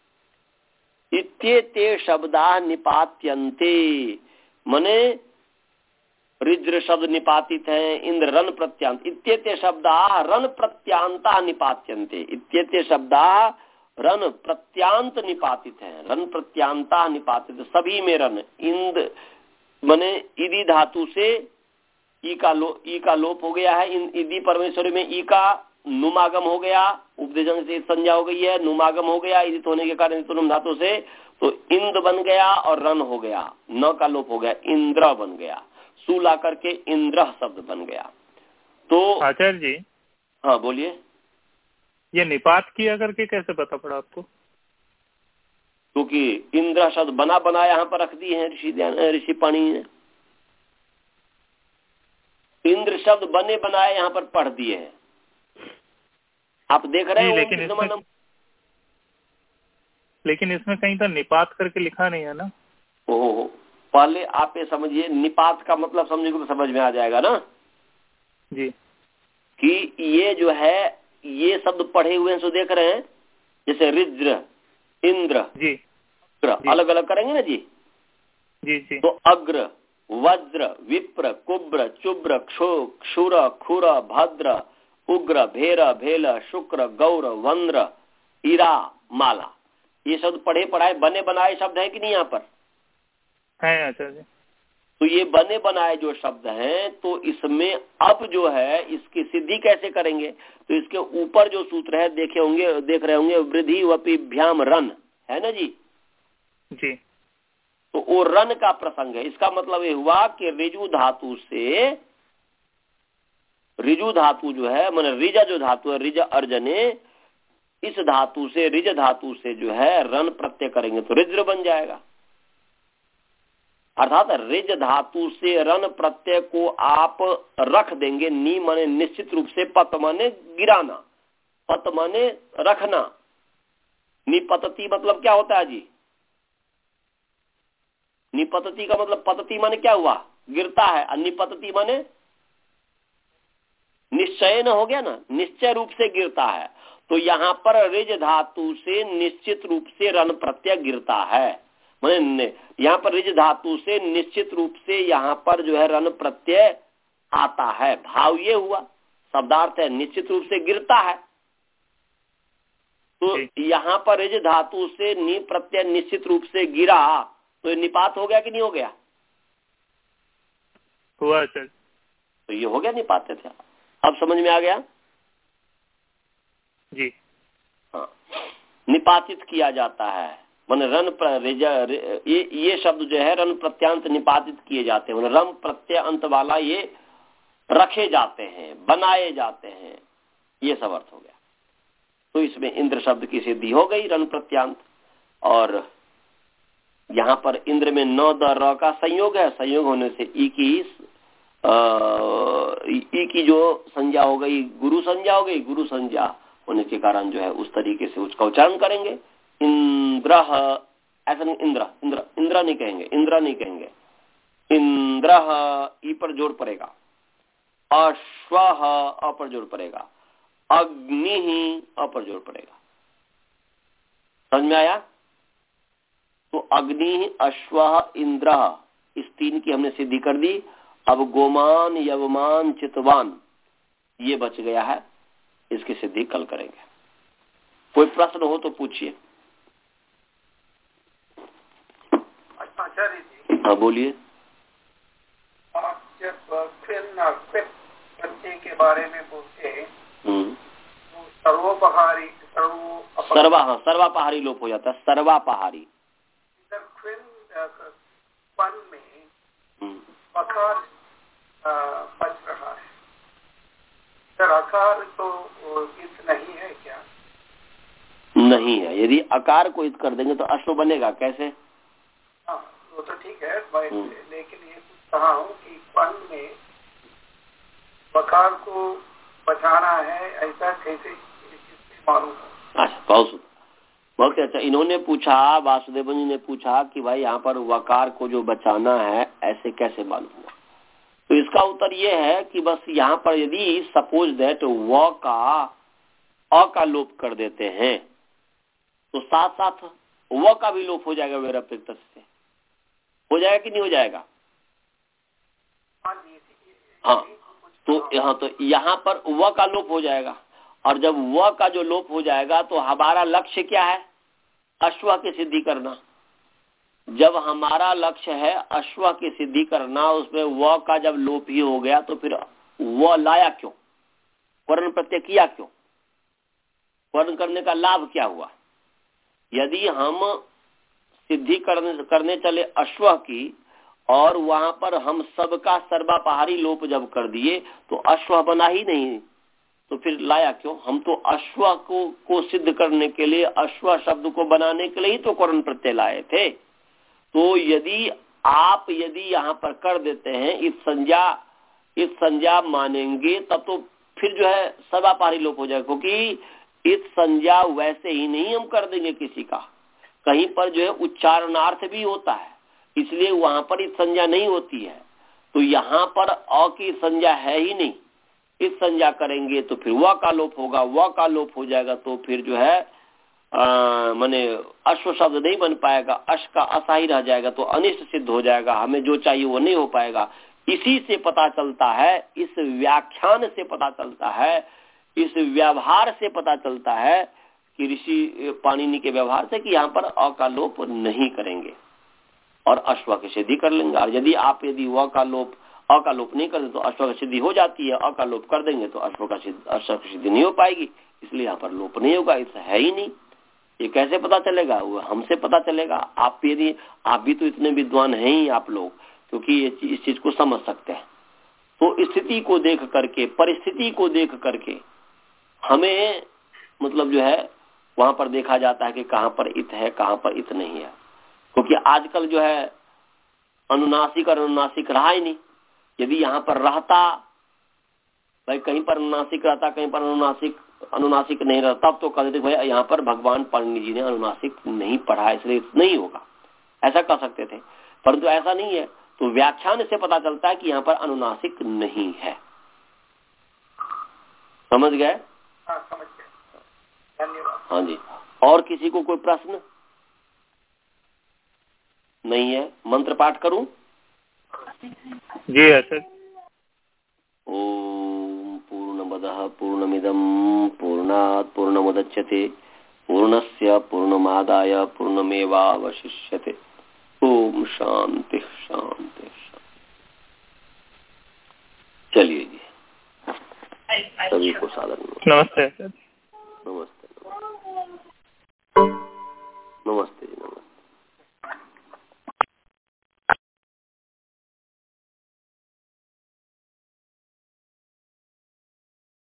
A: इत्येते शब्दाः निपात्यन्ते मने रिज्र शब्द निपातित है, इंद्र रन प्रत्यांत, इत्येते शब्दाः रन प्रत्यांता निपात्यन्ते, इत्येते शब्दाः रन प्रत्यांत निपातित है, रन प्रत्यांता निपातित, सभी में रन। इंद मने इदी धातु से ई का लो ई का लोप हो गया है, इन इदी परमेश्वरी में ई का नुमागम हो गया, उपदेशंग से संज्ञा हो गई है, नुमागम हो गया इदित होने के कारण तुम धातु से, तो इंद बन गया और रन हो गया, न का लोप हो गया, इंद्र बन गया, सु ला करके इंद्र शब्द बन गया। तो
D: आचार्य जी,
A: हाँ बोलिए।
D: ये निपात किया करके कैसे पता पड़ा आपको?
A: क्योंकि तो इंद्र शब्द बना बना यहाँ पर रख दिए हैं ऋषि ऋषि पाणिनि ने, इंद्र शब्द बने बनाए यहाँ पर पढ़ दिए हैं, आप देख रहे हैं।
D: लेकिन इसमें, लेकिन इसमें कहीं तो निपात करके लिखा नहीं है ना।
A: ओहो, पहले आप ये समझिए, निपात का मतलब समझेंगे तो समझ में आ जाएगा ना
D: जी,
A: कि ये जो है ये शब्द पढ़े हुए हैं, सो देख रहे हैं, जैसे रिज्र इंद्र
D: जी,
A: जी। अलग अलग करेंगे ना जी
D: जी जी।
A: तो अग्र वज्र विप्र कुब्र चुब्र क्षो क्षुर खुर भद्र उग्र भेर भेल शुक्र गौर वंद्र इरा माला, ये शब्द पढ़े पढ़ाए बने बनाए शब्द है कि नहीं यहाँ पर?
D: है आचार्य।
A: तो ये बने बनाए जो शब्द हैं, तो इसमें अब जो है इसकी सिद्धि कैसे करेंगे? तो इसके ऊपर जो सूत्र है देखे होंगे, देख रहे होंगे, वृद्धि वपिभ्याम रन, है ना जी
D: जी।
A: तो वो रन का प्रसंग है। इसका मतलब ये हुआ कि रिजु धातु से, रिजु धातु जो है माने रिज जो धातु है, रिज अर्जने, इस धातु से रिज धातु से जो है रन प्रत्यय करेंगे तो रिज्र बन जाएगा। अर्थात रिज धातु से रन प्रत्यय को आप रख देंगे, नी माने निश्चित रूप से, पत माने गिराना, पत माने रखना, निपतति मतलब क्या होता है जी? निपतति का मतलब पतति माने क्या हुआ? गिरता है, और निपतति माने निश्चय न हो गया ना, निश्चय रूप से गिरता है। तो यहाँ पर रिज धातु से निश्चित रूप से रन प्रत्यय गिरता है, माने यहाँ पर रिज धातु से निश्चित रूप से यहाँ पर जो है रन प्रत्यय आता है। भाव ये हुआ, शब्दार्थ है निश्चित रूप से गिरता है। तो यहाँ पर रिज धातु से नि प्रत्यय निश्चित रूप से गिरा, तो ये निपात हो गया कि नहीं हो गया?
D: हुआ सर।
A: तो ये हो गया निपात थे। अब समझ में आ गया
D: जी।
A: हाँ, निपातित किया जाता है, माने रन प्र, ये ये शब्द जो है रन प्रत्यांत निपातित किए जाते हैं, रन प्रत्यय अंत वाला ये रखे जाते हैं, बनाए जाते हैं, ये सब अर्थ हो गया। तो इसमें इंद्र शब्द की सिद्धि हो गई, रण प्रत्यांत। और यहाँ पर इंद्र में नौ द र का संयोग है, संयोग होने से ई की आ, ई की जो संज्ञा हो गई गुरु संज्ञा हो गई, गुरु संज्ञा होने के कारण जो है उस तरीके से उसका उच्चारण करेंगे। इंद्र, ऐसा नहीं इंद्र, इंद्र इंद्र नहीं कहेंगे, इंद्र नहीं कहेंगे, इंद्र ई पर जोर पड़ेगा, अश्व अ पर जोर पड़ेगा, अग्नि अ पर जोर पड़ेगा। समझ में आया? तो अग्नि, अश्व, इंद्र, इस तीन की हमने सिद्धि कर दी। अब गोमान, यवमान, चितवान ये बच गया है, इसकी सिद्धि कल करेंगे। कोई प्रश्न हो तो पूछिए।
E: आचार्य जी,
A: हाँ बोलिए।
E: आप जब प्रत्यय के बारे में बोलते हैं तो सर्वोपहारी सर्वो
A: सर्वा हाँ सर्वापहारी लोप हो जाता है, सर्वापहारी।
E: पन में अकार बच रहा है, सर अकार तो इत नहीं है क्या?
A: नहीं है। यदि अकार को इत कर देंगे तो अश्व बनेगा कैसे?
E: हाँ वो तो ठीक है, लेकिन ये कहा हूँ कि पन में बकार को बचाना है, ऐसा कैसे मालूम?
A: अच्छा बहुत बहुत अच्छा। इन्होंने पूछा, वासुदेव जी ने पूछा कि भाई यहाँ पर वकार को जो बचाना है ऐसे कैसे मालूम हुआ? तो इसका उत्तर ये है कि बस यहाँ पर यदि सपोज दैट व का अ का लोप कर देते हैं तो साथ साथ व का भी लोप हो जाएगा, वैरपेक्ष से हो जाएगा कि नहीं हो जाएगा? हाँ तो यहाँ तो यहाँ पर व का लोप हो जाएगा, और जब व का जो लोप हो जाएगा तो हमारा लक्ष्य क्या है? अश्व की सिद्धि करना। जब हमारा लक्ष्य है अश्व की सिद्धि करना, उसमें व का जब लोप ही हो गया तो फिर व लाया क्यों? वर्ण प्रत्यय किया क्यों? वर्ण करने का लाभ क्या हुआ? यदि हम सिद्धि करने करने चले अश्व की और वहां पर हम सबका सर्वापहारी लोप जब कर दिए तो अश्व बना ही नहीं, तो फिर लाया क्यों? हम तो अश्व को को सिद्ध करने के लिए, अश्व शब्द को बनाने के लिए ही तो कर्ण प्रत्यय लाए थे। तो यदि आप यदि यहाँ पर कर देते हैं इस संज्ञा इस संज्ञा मानेंगे तब तो फिर जो है सर्वापहारी लोप हो जाएगा, क्योंकि इस संज्ञा वैसे ही नहीं हम कर देंगे किसी का, कहीं पर जो है उच्चारणार्थ भी होता है, इसलिए वहां पर इस संज्ञा नहीं होती है। तो यहाँ पर अ की संज्ञा है ही नहीं, इस संज्ञा करेंगे तो फिर व का लोप होगा, व का लोप हो जाएगा तो फिर जो है माने अश्व शब्द नहीं बन पाएगा, अश का असाही रह जाएगा तो अनिष्ट सिद्ध हो जाएगा, हमें जो चाहिए वो नहीं हो पाएगा। इसी से पता चलता है, इस व्याख्यान से पता चलता है, इस व्यवहार से पता चलता है कि ऋषि पाणिनि के व्यवहार से कि यहाँ पर अ का लोप नहीं करेंगे और अश्व की सिद्धि कर लेंगे। और यदि आप यदि व का लोप अ का लोप नहीं करते तो अश्व की सिद्धि हो जाती है, अ का लोप कर देंगे तो अश्व का अश्व की सिद्धि नहीं हो पाएगी, इसलिए यहाँ पर लोप नहीं होगा। ऐसा है ही नहीं। ये कैसे पता चलेगा? वो हमसे पता चलेगा। आप यदि आप भी तो इतने विद्वान हैं ही आप लोग, क्योंकि ये इस चीज को समझ सकते हैं। तो स्थिति को देख करके, परिस्थिति को देख करके हमें मतलब जो है वहां पर देखा जाता है कि कहाँ पर इत है, कहाँ पर इत नहीं है। क्योंकि आजकल जो है अनुनासिक और अनुनासिक रहा ही नहीं। यदि यहाँ पर रहता, भाई कहीं पर अनुनासिक रहता, कहीं पर अनुनासिक अनुनासिक नहीं रहता, तब तो कहते भाई यहाँ पर भगवान पाणिनि जी ने अनुनासिक नहीं पढ़ा इसलिए नहीं होगा, ऐसा कह सकते थे। परंतु ऐसा नहीं है। तो व्याख्यान से पता चलता है कि यहाँ पर अनुनासिक नहीं है। समझ गए?
E: हाँ समझ गए, धन्यवाद।
A: हाँ जी। और किसी को कोई प्रश्न नहीं है? मंत्र पाठ करूं?
D: जी सर।
A: ओम पूर्णमदः पूर्णमिदं पूर्णात् पूर्णमुदच्यते पूर्णस्य पूर्णमादाय पूर्णमेवावशिष्यते। ओम शांति शांति। चलिए जी, सभी को सादर
D: नमस्ते सर।
A: नमस्ते।